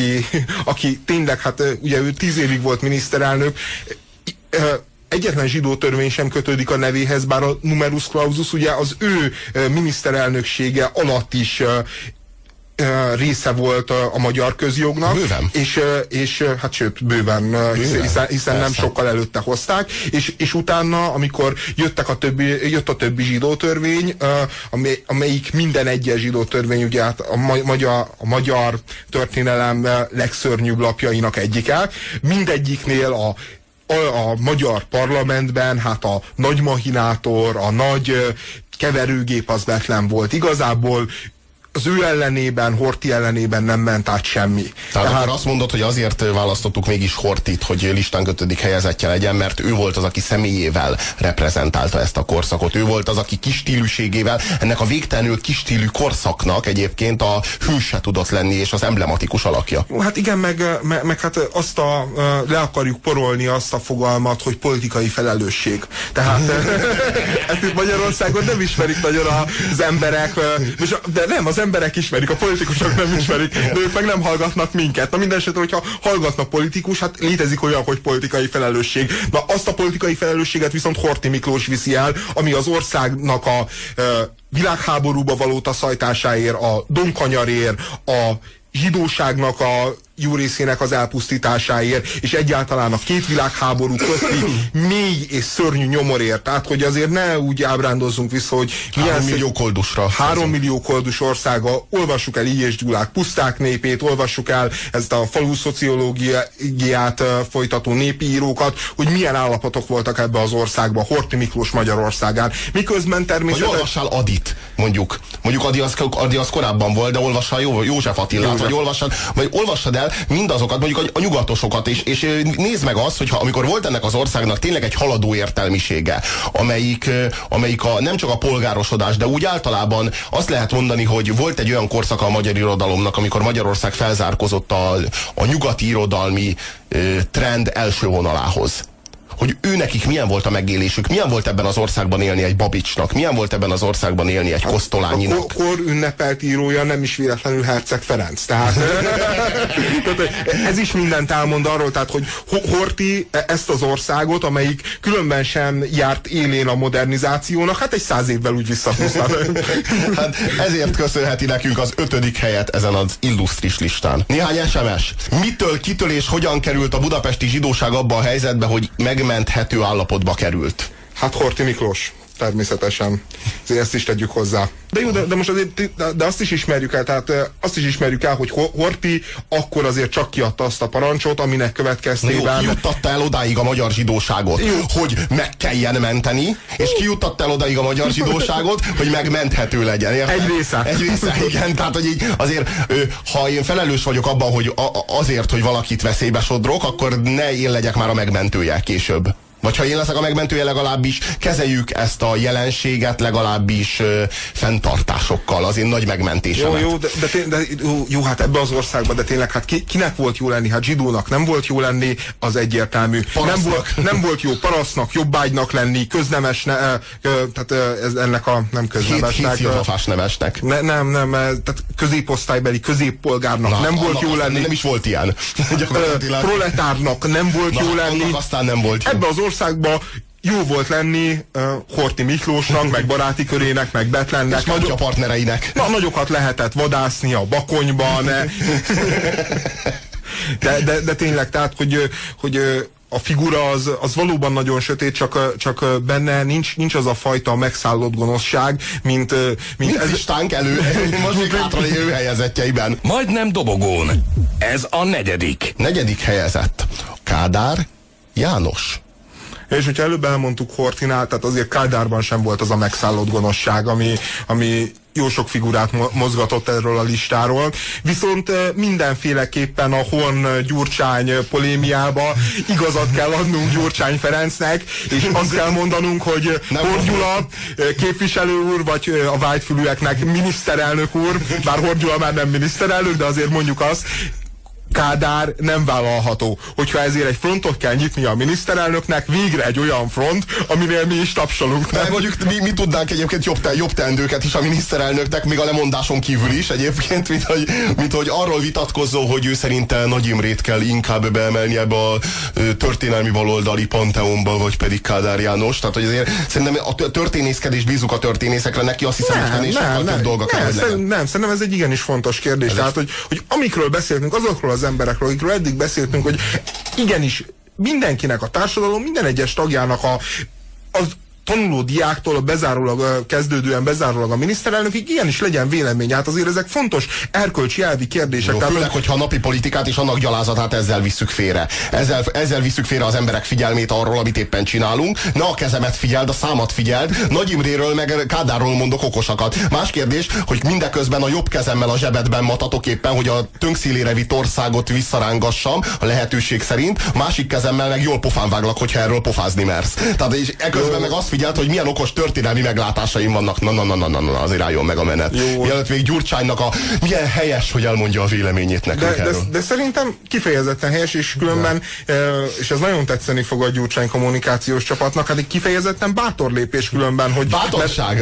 aki tényleg, hát ugye ő 10 évig volt miniszterelnök, egyetlen zsidó törvény sem kötődik a nevéhez, bár a numerus clausus ugye az ő miniszterelnöksége alatt is része volt a magyar közjognak. Bőven. És hát sőt, bőven, hiszen nem sokkal előtte hozták, és utána, amikor jött a többi zsidó törvény, amelyik minden egyes zsidó törvény, ugye hát a magyar történelem legszörnyűbb lapjainak egyike, mindegyiknél a magyar parlamentben, hát a nagy mahinátor, a nagy keverőgép az Bethlen volt. Igazából az ő ellenében, Horthy ellenében nem ment át semmi. Tehát akkor azt mondod, hogy azért választottuk mégis Horthyt, hogy listán 5. helyezettje legyen, mert ő volt az, aki személyével reprezentálta ezt a korszakot. Ő volt az, aki kis stílűségével, ennek a végtelenül kis stílű korszaknak egyébként a hőse tudott lenni, és az emblematikus alakja. Hát igen, meg hát azt le akarjuk porolni azt a fogalmat, hogy politikai felelősség. Tehát ezt itt Magyarországon nem ismerik nagyon az emberek, de nem, az emberek ismerik, a politikusok nem ismerik, de ők meg nem hallgatnak minket. Na minden esetre, hogyha hallgatnak politikus, hát létezik olyan, hogy politikai felelősség. Na azt a politikai felelősséget viszont Horthy Miklós viszi el, ami az országnak a világháborúba való taszajtásáért, a domkanyarért, a zsidóságnak a jó részének az elpusztításáért, és egyáltalán a két világháború közti mély és szörnyű nyomorért. Tehát, hogy azért ne úgy ábrándozzunk vissza, hogy 3 millió koldusra. 3 millió koldus országa. Olvassuk el I. és Gyulák Puszták népét, olvassuk el ezt a falu szociológiát folytató népi írókat, hogy milyen állapotok voltak ebbe az országban, Horthy Miklós Magyarországán. Miközben természetesen... Vagy olvassál Adit, mondjuk. Mondjuk Adi az korábban volt, de olvassál József Attilát, vagy olvassad el mindazokat, mondjuk a nyugatosokat, és nézd meg azt, hogy amikor volt ennek az országnak tényleg egy haladó értelmisége, amelyik nem csak a polgárosodás, de úgy általában azt lehet mondani, hogy volt egy olyan korszaka a magyar irodalomnak, amikor Magyarország felzárkozott a nyugati irodalmi trend első vonalához. Hogy nekik milyen volt a megélésük, milyen volt ebben az országban élni egy Babicsnak, milyen volt ebben az országban élni egy Kosztolányinak. A kor ünnepelt írója nem is véletlenül Herceg Ferenc. Tehát ez is mindent elmond arról, tehát, hogy Horthy ezt az országot, amelyik különben sem járt élén a modernizációnak, hát egy 100 évvel úgy visszahúzta. Hát ezért köszönheti nekünk az 5. helyet ezen az illusztris listán. Néhány SMS. Mitől, kitől és hogyan került a budapesti zsidóság abba a helyzetbe, hogy megmenthető állapotba került? Hát Horthy Miklós, természetesen. Ezt is tegyük hozzá. De jó, de most azért, de azt is ismerjük el, tehát azt is ismerjük el, hogy Horthy akkor azért csak kiadta azt a parancsot, aminek következtében... Kijuttatta el odáig a magyar zsidóságot, hogy meg kelljen menteni, és kijuttatta el odáig a magyar zsidóságot, hogy megmenthető legyen. Érted? Egy része, igen. Tehát, hogy így azért, ha én felelős vagyok abban, hogy azért, hogy valakit veszélybe sodrok, akkor ne én legyek már a megmentője később. Vagy ha én leszek a megmentője, legalábbis kezeljük ezt a jelenséget legalábbis fenntartásokkal, az én nagy megmentésemet. Jó, hát ebbe az országban, de tényleg, hát kinek volt jó lenni? Hát zsidónak nem volt jó lenni, az egyértelmű. Nem volt jó parasztnak, jobbágynak lenni, tehát ennek a nem köznemesnek. Filozofás nevesnek. Nem, tehát középosztálybeli középpolgárnak nem volt jó lenni. Nem is volt ilyen. Proletárnak nem volt jó lenni. Aztán nem volt jó. Ebbe az országban jó volt lenni Horthy Miklósnak, meg baráti körének, meg Betlennek. És a partnereinek. Nagyokat lehetett vadászni a Bakonyban. De tényleg, tehát, hogy a figura az valóban nagyon sötét, csak benne nincs az a fajta megszállott gonoszság, mint ez istánk most még hátralévő helyezettjeiben. Majdnem dobogón. Ez a 4. 4. helyezett. Kádár János. És hogyha előbb elmondtuk Horthynál, tehát azért Kádárban sem volt az a megszállott gonoszság, ami jó sok figurát mozgatott erről a listáról. Viszont mindenféleképpen a Horn-Gyurcsány polémiába igazat kell adnunk Gyurcsány Ferencnek, és azt kell mondanunk, hogy Horn Gyula képviselő úr, vagy a vágyfülűeknek miniszterelnök úr, bár Horn Gyula már nem miniszterelnök, de azért mondjuk azt, Kádár nem vállalható. Hogyha ezért egy frontot kell nyitni a miniszterelnöknek, végre egy olyan front, aminél mi is tapsolunk. De mondjuk mi tudnánk egyébként jobb teendőket is a miniszterelnöknek, még a lemondáson kívül is egyébként, mint hogy arról vitatkozzó, hogy ő szerinte Nagy Imrét kell inkább beemelni ebbe a történelmi baloldali panteonba, vagy pedig Kádár János. Tehát, hogy azért szerintem a történészkedés bízunk a történészekre, neki azt hiszem, hogy sokkal több dolga kell, nem, szerintem ez egy igenis fontos kérdés. Tehát, hogy amikről beszéltünk, azokról az emberekről, akikről eddig beszéltünk, hogy igenis mindenkinek, a társadalom minden egyes tagjának az tanuló diáktól kezdődően bezárólag a miniszterelnökig igenis legyen vélemény. Hát azért ezek fontos erkölcsi elvi kérdések. Jó, főleg, hogyha a napi politikát és annak gyalázatát ezzel visszük félre. Ezzel visszük félre az emberek figyelmét arról, amit éppen csinálunk. Ne a kezemet figyeld, a számat figyeld. Nagy Imréről meg Kádárról mondok okosakat. Más kérdés, hogy mindeközben a jobb kezemmel a zsebedben matatok éppen, hogy a tönkszélére vitt országot visszarángassam a lehetőség szerint. Másik kezemmel meg jól pofán váglak, hogyha erről pofázni mersz. Tehát és eközben meg azt megfigyelt, hogy milyen okos történelmi meglátásaim vannak. Na, azért álljon meg a menet. Mielőtt még Gyurcsánynak milyen helyes, hogy elmondja a véleményét nekünk de szerintem kifejezetten helyes, és különben, és ez nagyon tetszeni fog a Gyurcsány kommunikációs csapatnak, hát egy kifejezetten bátor lépés különben, hogy... Bátorság.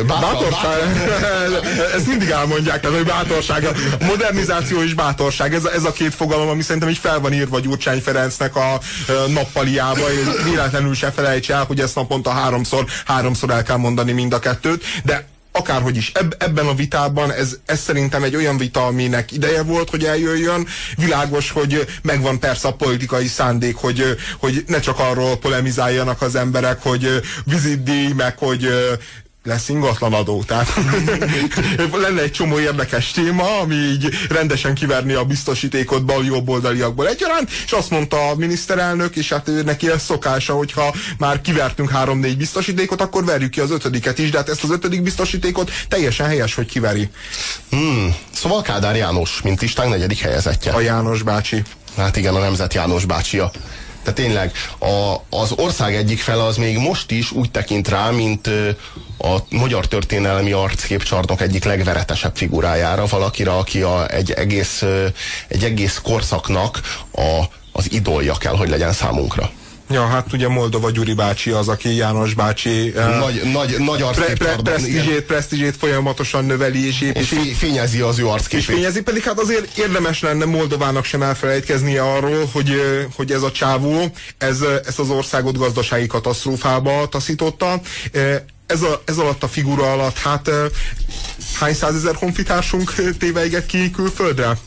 Ezt mindig elmondják, tehát, hogy bátorság. A modernizáció és bátorság, ez a két fogalom, ami szerintem így fel van írva Gyurcsány Ferencnek a nappaliába, és véletlenül se felejts el, hogy ezt naponta háromszor el kell mondani mind a kettőt, de akárhogy is, ebben a vitában ez szerintem egy olyan vita, aminek ideje volt, hogy eljöjjön. Világos, hogy megvan persze a politikai szándék, hogy ne csak arról polemizáljanak az emberek, hogy vizitdíj, meg hogy lesz ingatlanadó. Tehát lenne egy csomó érdekes téma, ami így rendesen kiverni a biztosítékot bal-jobboldaliakból egyaránt, és azt mondta a miniszterelnök, és hát neki ez szokása, hogyha már kivertünk 3-4 biztosítékot, akkor verjük ki az 5-et is, de hát ezt az 5. biztosítékot teljesen helyes, hogy kiveri. Szóval Kádár János, mint listánk 4. helyezettje. A János bácsi. Hát igen, a Nemzet János bácsia. Tehát tényleg az ország egyik fele az még most is úgy tekint rá, mint a magyar történelmi arcképcsarnok egyik legveretesebb figurájára, valakire, aki egy egész korszaknak az idolja kell, hogy legyen számunkra. Ja, hát ugye Moldova Gyuri bácsi az, aki János bácsi nagy presztízsét folyamatosan növeli és fényezi az ő arcképét. És fényezi, pedig hát azért érdemes lenne Moldovának sem elfelejtkeznie arról, hogy ez a csávó, ez az országot gazdasági katasztrófába taszította. Ez alatt a figura alatt, hát hány százezer honfitársunk téveiget ki külföldre?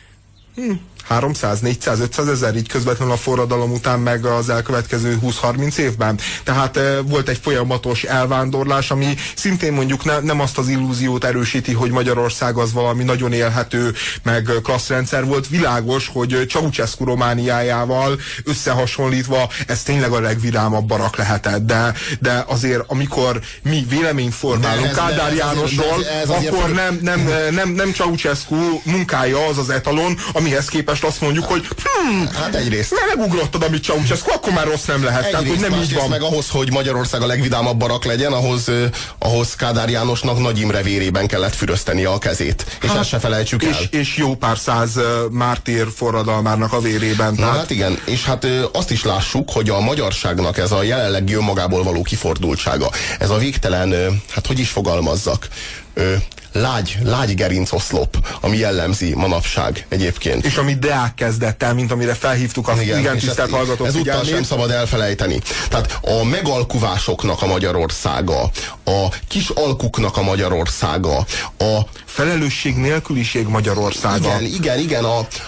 300, 400, 500 ezer így közvetlenül a forradalom után, meg az elkövetkező 20-30 évben. Tehát volt egy folyamatos elvándorlás, ami szintén mondjuk nem azt az illúziót erősíti, hogy Magyarország az valami nagyon élhető, meg klasszrendszer volt. Világos, hogy Ceausescu Romániájával összehasonlítva ez tényleg a legvidámabb barak lehetett. De azért, amikor mi véleményt formálunk Kádár Jánosról, akkor nem Ceausescu munkája az az etalon, amihez képest azt mondjuk, hogy hát egyrészt megugrottad, amit Ceausescu, akkor már rossz nem lehet. Tehát, hogy nem így van. Meg ahhoz, hogy Magyarország a legvidámabb barak legyen, ahhoz Kádár Jánosnak Nagy Imre vérében kellett füröztenie a kezét. És ezt se felejtsük el. És jó pár száz mártír forradalmárnak a vérében. Na hát igen, és hát azt is lássuk, hogy a magyarságnak ez a jelenlegi önmagából való kifordultsága, ez a végtelen, hát hogy is fogalmazzak, lágy gerincoszlop, ami jellemzi manapság egyébként. És ami Deák kezdett el, mint amire felhívtuk a igen tisztelt hallgatók figyelmét. Ezúttal sem szabad elfelejteni. Tehát a megalkuvásoknak a Magyarországa, a kis alkuknak a Magyarországa, a felelősség nélküliség Magyarországa. Igen,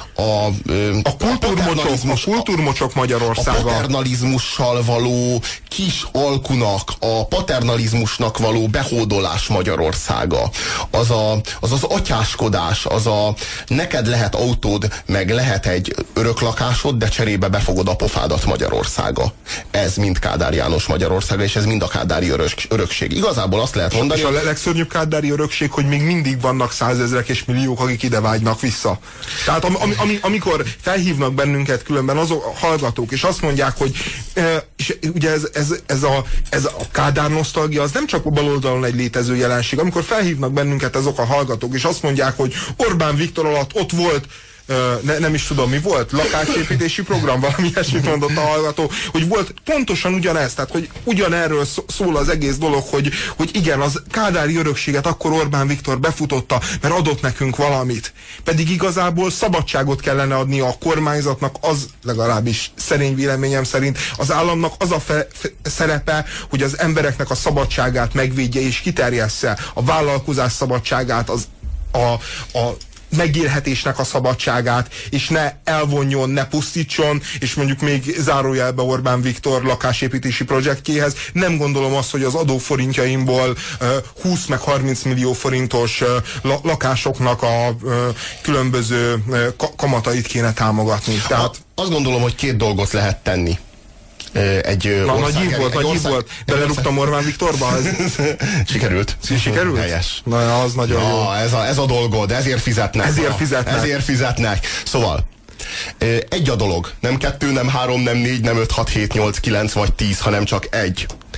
a kultúrmocsok Magyarországa. A paternalizmussal való kis alkunak, a paternalizmusnak való behódolás Magyarországa. Az atyáskodás, neked lehet autód, meg lehet egy öröklakásod, de cserébe befogod a pofádat Magyarországa. Ez mind Kádár János Magyarországa, és ez mind a kádári örökség. Igazából azt lehet mondani... És a legszörnyűbb kádári örökség, hogy még mindig vannak százezrek és milliók, akik ide vágynak vissza. Tehát amikor felhívnak bennünket különben azok a hallgatók, és azt mondják, hogy és ugye ez a Kádár nosztalgia, az nem csak a baloldalon egy létező jelenség. Amikor felhívnak bennünket azok a hallgatók, és azt mondják, hogy Orbán Viktor alatt ott volt, nem is tudom mi volt, lakásépítési program, valami ilyesmit mondott a hallgató, hogy volt pontosan ugyanez, tehát hogy ugyanerről szól az egész dolog, hogy igen, az kádári örökséget akkor Orbán Viktor befutotta, mert adott nekünk valamit. Pedig igazából szabadságot kellene adni a kormányzatnak, az legalábbis szerény véleményem szerint az államnak az a szerepe, hogy az embereknek a szabadságát megvédje és kiterjessze, a vállalkozás szabadságát, a megélhetésnek a szabadságát, és ne elvonjon, ne pusztítson, és mondjuk még zárójelbe Orbán Viktor lakásépítési projektjéhez. Nem gondolom azt, hogy az adóforintjaimból 20 meg 30 millió forintos lakásoknak a különböző kamatait kéne támogatni. Tehát azt gondolom, hogy két dolgot lehet tenni. Nagy ív volt. Belerúgtam Orbán Viktorba. Sikerült? Helyes. Na, az nagyon jó. Ez a dolgod, ezért fizetnek. Ezért fizetnek. Szóval, egy a dolog. Nem 2, nem 3, nem 4, nem 5, 6, 7, 8, 9 vagy 10, hanem csak egy.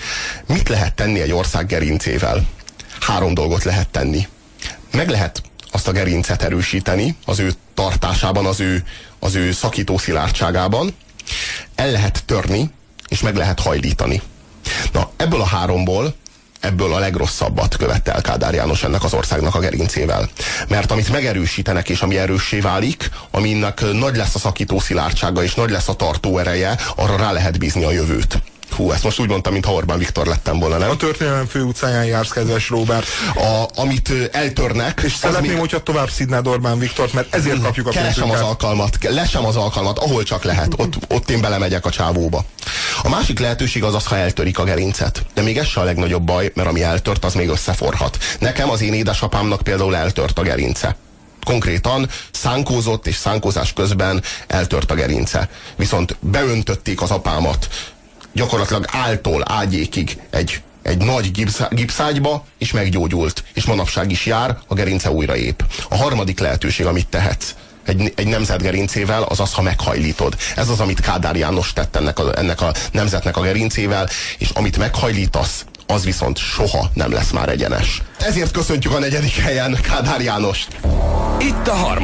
Mit lehet tenni egy ország gerincével? 3 dolgot lehet tenni. Meg lehet azt a gerincet erősíteni az ő tartásában, az ő szakító szilárdságában, el lehet törni, és meg lehet hajlítani. Na, ebből a 3-ból, ebből a legrosszabbat követte el Kádár János ennek az országnak a gerincével. Mert amit megerősítenek, és ami erőssé válik, aminek nagy lesz a szakító szilárdsága, és nagy lesz a tartó ereje, arra rá lehet bízni a jövőt. Hú, ezt most úgy mondtam, mintha Orbán Viktor lettem volna, nem? A történelem főutcáján jársz, kedves Róbert. Amit eltörnek... És szeretném, hogyha tovább szidnád Orbán Viktort, mert ezért kapjuk a Keresem az alkalmat, lesem az alkalmat, ahol csak lehet. Ott én belemegyek a csávóba. A másik lehetőség az, ha eltörik a gerincet. De még ez se a legnagyobb baj, mert ami eltört, az még összeforhat. Nekem, az én édesapámnak például eltört a gerince. Konkrétan szánkózott, és szánkózás közben eltört a gerince. Viszont beöntötték az apámat gyakorlatilag áltól ágyékig egy nagy gipszágyba, és meggyógyult. És manapság is jár, a gerince újra ép. A harmadik lehetőség, amit tehetsz egy nemzet gerincével, az az, ha meghajlítod. Ez az, amit Kádár János tett ennek a nemzetnek a gerincével, és amit meghajlítasz, az viszont soha nem lesz már egyenes. Ezért köszöntjük a 4. helyen Kádár Jánost. Itt a 3.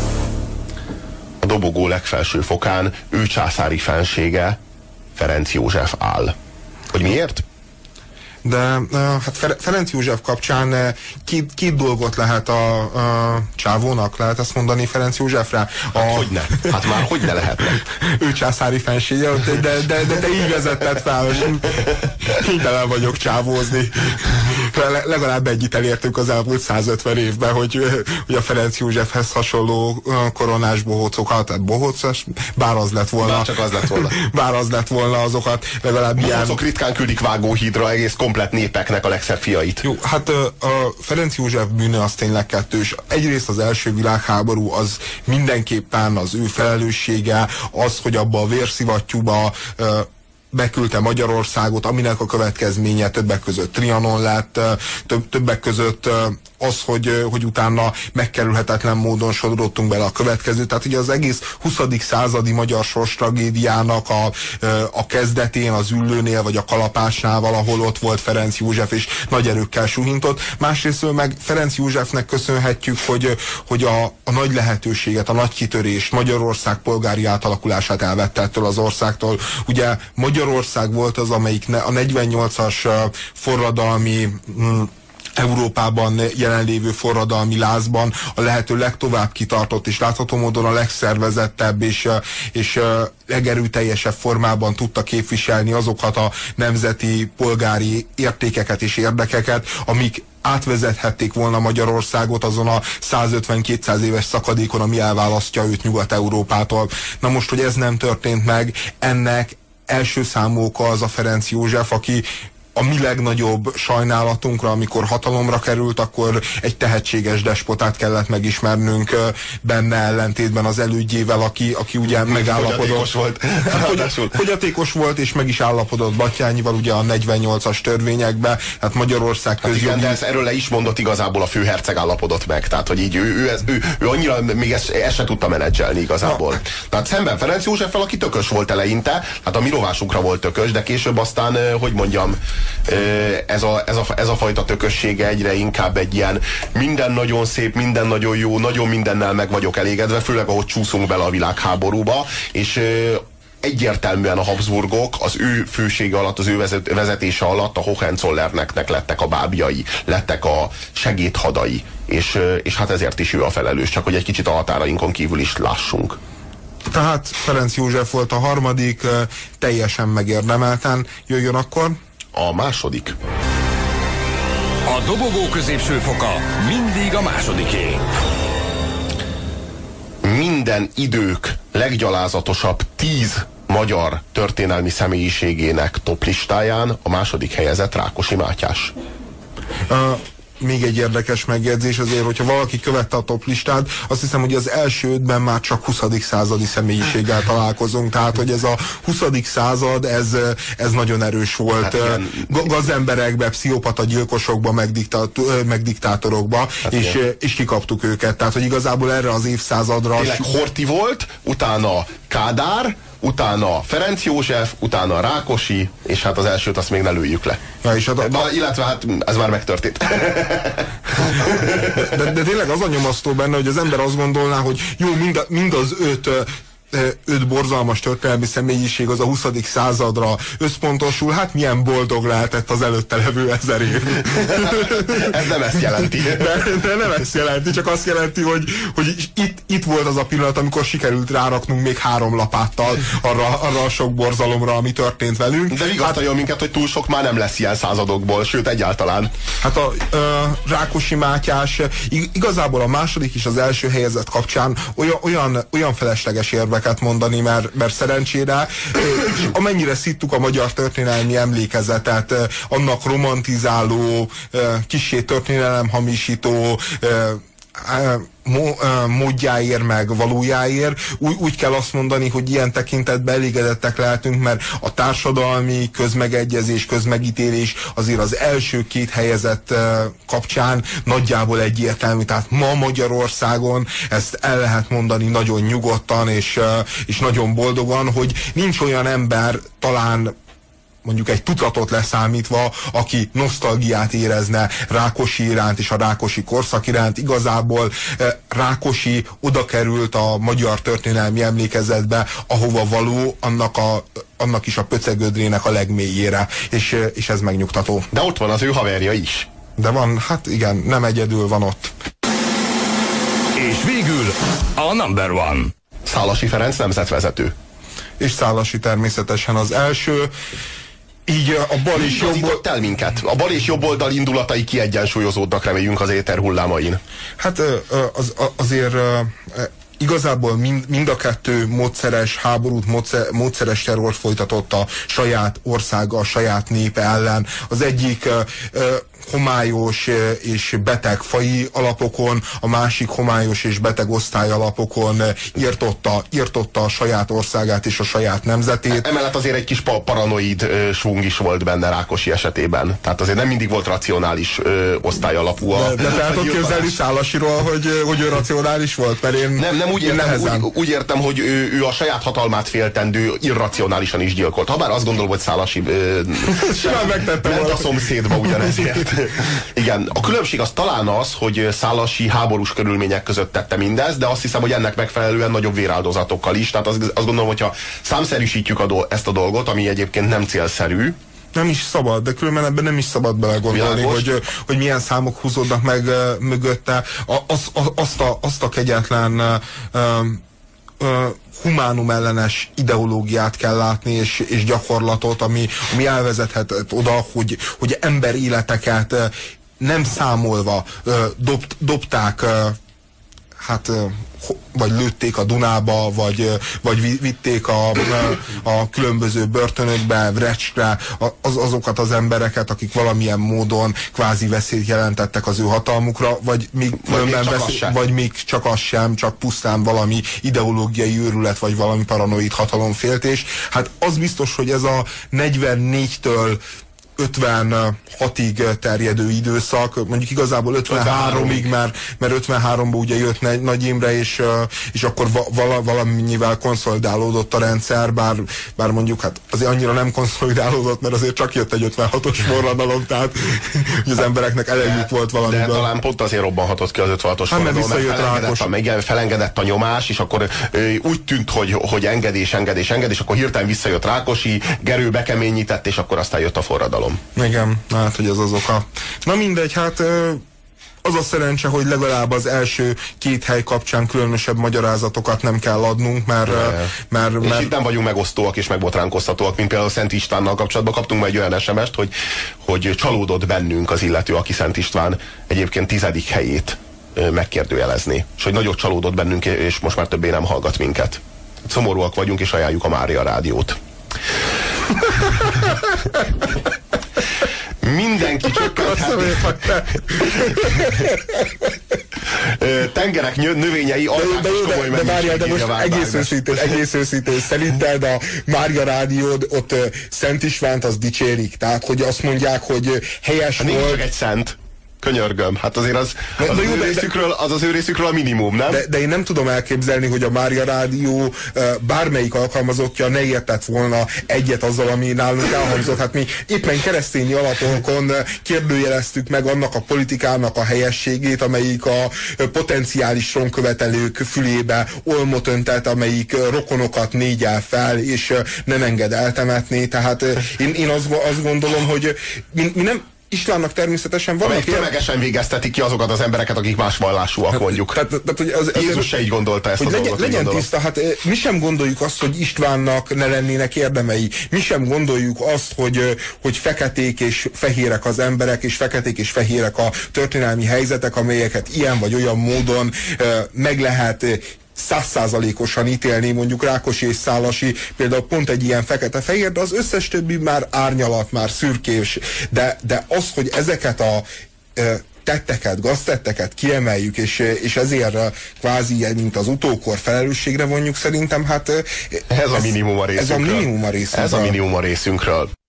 A dobogó legfelső fokán ő császári fensége, Ferenc József áll. Hogy miért? De hát Ferenc József kapcsán két dolgot lehet a csávónak, lehet ezt mondani Ferenc Józsefre? Hogyne? Hát már hogyne lehetne? Ő császári fensége, de te így vezetted fel, hogy kénytelen vagyok csávózni. Legalább egyit elértünk az elmúlt 150 évben, hogy a Ferenc Józsefhez hasonló koronás bohócokat, tehát bohócos, bár az lett volna. Csak az lett volna. Bár az lett volna, azokat legalább ilyen... Bohócok ritkán küldik vágóhídra egész komplett népeknek a legszebb fiait. Jó, hát a Ferenc József bűne az tényleg kettős. Egyrészt az első világháború az mindenképpen az ő felelőssége, az, hogy abba a vérszivattyúba beküldte Magyarországot, aminek a következménye többek között Trianon lett, többek között az, hogy utána megkerülhetetlen módon sodródtunk bele a következő. Tehát ugye az egész 20. századi magyar sors tragédiának a kezdetén, az Üllőnél vagy a Kalapásnál valahol ott volt Ferenc József, és nagy erőkkel suhintott. Másrésztől meg Ferenc Józsefnek köszönhetjük, hogy a nagy lehetőséget, a nagy kitörést, Magyarország polgári átalakulását elvette ettől az országtól. Ugye Magyarország volt az, amelyik a 48-as forradalmi Európában jelenlévő forradalmi lázban a lehető legtovább kitartott, és látható módon a legszervezettebb és legerőteljesebb formában tudta képviselni azokat a nemzeti polgári értékeket és érdekeket, amik átvezethették volna Magyarországot azon a 150-200 éves szakadékon, ami elválasztja őt Nyugat-Európától. Na most, hogy ez nem történt meg, ennek első számú oka az a Ferenc József, aki a mi legnagyobb sajnálatunkra, amikor hatalomra került, akkor egy tehetséges despotát kellett megismernünk benne, ellentétben az elődjével, aki ugye megállapodott. Fogyatékos volt, és meg is állapodott Batthyányival ugye a 48-as törvényekbe, hát Magyarország közjogi... Hát igen, de erről le is mondott, igazából a főherceg állapodott meg, tehát hogy így ő annyira még ezt se tudta menedzselni igazából. Na. Tehát szemben Ferenc Józseffel, aki tökös volt eleinte, hát a mi rovásunkra volt tökös, de később aztán, hogy mondjam, ez a fajta tökössége egyre inkább egy ilyen minden nagyon szép, minden nagyon jó, nagyon mindennel meg vagyok elégedve, főleg ahogy csúszunk bele a világháborúba, és egyértelműen a Habsburgok az ő fősége alatt, az ő vezetése alatt a Hohenzollerneknek lettek a bábjai, lettek a segédhadai, és hát ezért is ő a felelős, csak hogy egy kicsit a határainkon kívül is lássunk. Tehát Ferenc József volt a harmadik, teljesen megérdemelten. Jöjjön akkor a második. A dobogó középső foka mindig a másodiké. Minden idők leggyalázatosabb 10 magyar történelmi személyiségének toplistáján a második helyezett Rákosi Mátyás. Még egy érdekes megjegyzés azért, hogyha valaki követte a toplistát, azt hiszem, hogy az első 5-ben már csak 20. századi személyiséggel találkozunk, tehát hogy ez a 20. század, ez nagyon erős volt. Hát gazemberekbe, pszichopata gyilkosokba, meg diktátorokba, hát és kikaptuk őket. Tehát, hogy igazából erre az évszázadra... Tényleg Horthy volt, utána Kádár, utána Ferenc József, utána Rákosi, és hát az elsőt azt még ne lőjük le. Ja, és illetve hát ez már megtörtént. De tényleg az a nyomasztó benne, hogy az ember azt gondolná, hogy jó, mind az öt borzalmas történelmi személyiség az a 20. századra összpontosul, hát milyen boldog lehetett az előtte levő 1000 év. Ez nem ezt jelenti. De nem ezt jelenti, csak azt jelenti, hogy itt volt az a pillanat, amikor sikerült ráraknunk még 3 lapáttal arra a sok borzalomra, ami történt velünk. De vigasztaljon minket, hogy túl sok már nem lesz ilyen századokból, sőt egyáltalán. Hát a Rákosi Mátyás igazából a második és az első helyezett kapcsán olyan felesleges érveket mondani, mert szerencsére, és amennyire szittuk a magyar történelmi emlékezetet, annak romantizáló, kissé történelemhamisító módjáért, meg valójáért, úgy kell azt mondani, hogy ilyen tekintetben elégedettek lehetünk, mert a társadalmi közmegegyezés, közmegítélés azért az első 2 helyezett kapcsán nagyjából egyértelmű. Tehát ma Magyarországon ezt el lehet mondani nagyon nyugodtan és nagyon boldogan, hogy nincs olyan ember, talán mondjuk egy tucatot leszámítva, aki nosztalgiát érezne Rákosi iránt és a Rákosi korszak iránt. Igazából Rákosi oda került a magyar történelmi emlékezetbe, ahova való, annak is a pöcegödrének a legmélyére, és ez megnyugtató. De ott van az ő haverja is. De van, hát igen, nem egyedül van ott. És végül a number one. Szálasi Ferenc nemzetvezető. És Szálasi természetesen az első. Így a bal és jobb oldal... el minket. A bal és jobb oldal indulatai kiegyensúlyozódnak, reméljünk az éter hullámain. Hát azért igazából mind a kettő módszeres háborút, módszeres terrort folytatott a saját országa, a saját népe ellen. Az egyik homályos és beteg faji alapokon, a másik homályos és beteg osztály alapokon írtotta a saját országát és a saját nemzetét. Emellett azért egy kis paranoid svung is volt benne Rákosi esetében. Tehát azért nem mindig volt racionális osztály alapú. De el tudod képzelni Szálasiról, hogy ő racionális volt? Mert én nem úgy értem, hogy ő a saját hatalmát féltendő irracionálisan is gyilkolt. Habár azt gondolom, hogy Szálasi ment a szomszédba ugyanezért. Igen, a különbség az talán az, hogy Szálasi háborús körülmények között tette mindezt, de azt hiszem, hogy ennek megfelelően nagyobb véráldozatokkal is. Tehát azt gondolom, hogyha számszerűsítjük ezt a dolgot, ami egyébként nem célszerű. Nem is szabad, de különben ebben nem is szabad belegondolni, hogy milyen számok húzódnak meg mögötte. Azt a kegyetlen humánum ellenes ideológiát kell látni, és gyakorlatot, ami elvezethet oda, hogy emberéleteket nem számolva dobták, hát vagy lőtték a Dunába, vagy vitték a különböző börtönökbe, Vrecskre azokat az embereket, akik valamilyen módon kvázi veszélyt jelentettek az ő hatalmukra, vagy még csak az sem, csak pusztán valami ideológiai őrület, vagy valami paranoid hatalomféltés. Hát az biztos, hogy ez a 44-től 56-ig terjedő időszak, mondjuk igazából 53-ig, mert 53-ban ugye jött Nagy Imre, és akkor valamennyivel konszolidálódott a rendszer, bár mondjuk hát azért annyira nem konszolidálódott, mert azért csak jött egy 56-os forradalom, tehát az embereknek elegük volt valamiből. De talán pont azért robbanhatott ki az 56-os forradalom, mert felengedett a nyomás, és akkor úgy tűnt, hogy engedés, akkor hirtelen visszajött Rákosi, Gerő bekeményített, és akkor aztán jött a forradalom. Igen, hát, hogy ez az oka. Na mindegy, hát az a szerencse, hogy legalább az első 2 hely kapcsán különösebb magyarázatokat nem kell adnunk, mert és itt nem vagyunk megosztóak és megbotránkoztatóak, mint például Szent Istvánnal kapcsolatban kaptunk majd egy olyan SMS-t, hogy csalódott bennünk az illető, aki Szent István egyébként 10. helyét megkérdőjelezni. És hogy nagyot csalódott bennünk, és most már többé nem hallgat minket. Szomorúak vagyunk, és ajánljuk a Mária Rádiót. Mindenki csökkenthet. Tengerek növényei de várjál, de most egész őszintén szerinted a Mária Rádiód ott Szent Istvánt az dicsérik, tehát hogy azt mondják, hogy helyes volt. Nincs csak egy szent Könyörgöm, hát azért az ő részükről a minimum, nem? De én nem tudom elképzelni, hogy a Mária Rádió bármelyik alkalmazottja ne értett volna egyet azzal, ami nálunk elhangzott. Hát mi éppen keresztényi alapokon kérdőjeleztük meg annak a politikának a helyességét, amelyik a potenciális trónkövetelők fülébe olmot öntett, amelyik rokonokat négyel fel, és nem enged eltemetni. Tehát én azt gondolom, hogy mi nem... Istvánnak természetesen vannak... Tömegesen végeztetik ki azokat az embereket, akik más vallásúak, mondjuk. Hogy Jézus se így gondolta ezt a dolgot. Legyen tiszta, hát mi sem gondoljuk azt, hogy Istvánnak ne lennének érdemei. Mi sem gondoljuk azt, hogy feketék és fehérek az emberek, és feketék és fehérek a történelmi helyzetek, amelyeket ilyen vagy olyan módon meg lehet 100%-osan ítélni, mondjuk Rákosi és Szálasi például pont egy ilyen fekete-fehér, de az összes többi már árnyalat, már szürkés. De az, hogy ezeket a tetteket, gaztetteket kiemeljük, és ezért kvázi, mint az utókor felelősségre vonjuk, szerintem hát ez a minimum a részünkről. Ez a minimum a részünkről.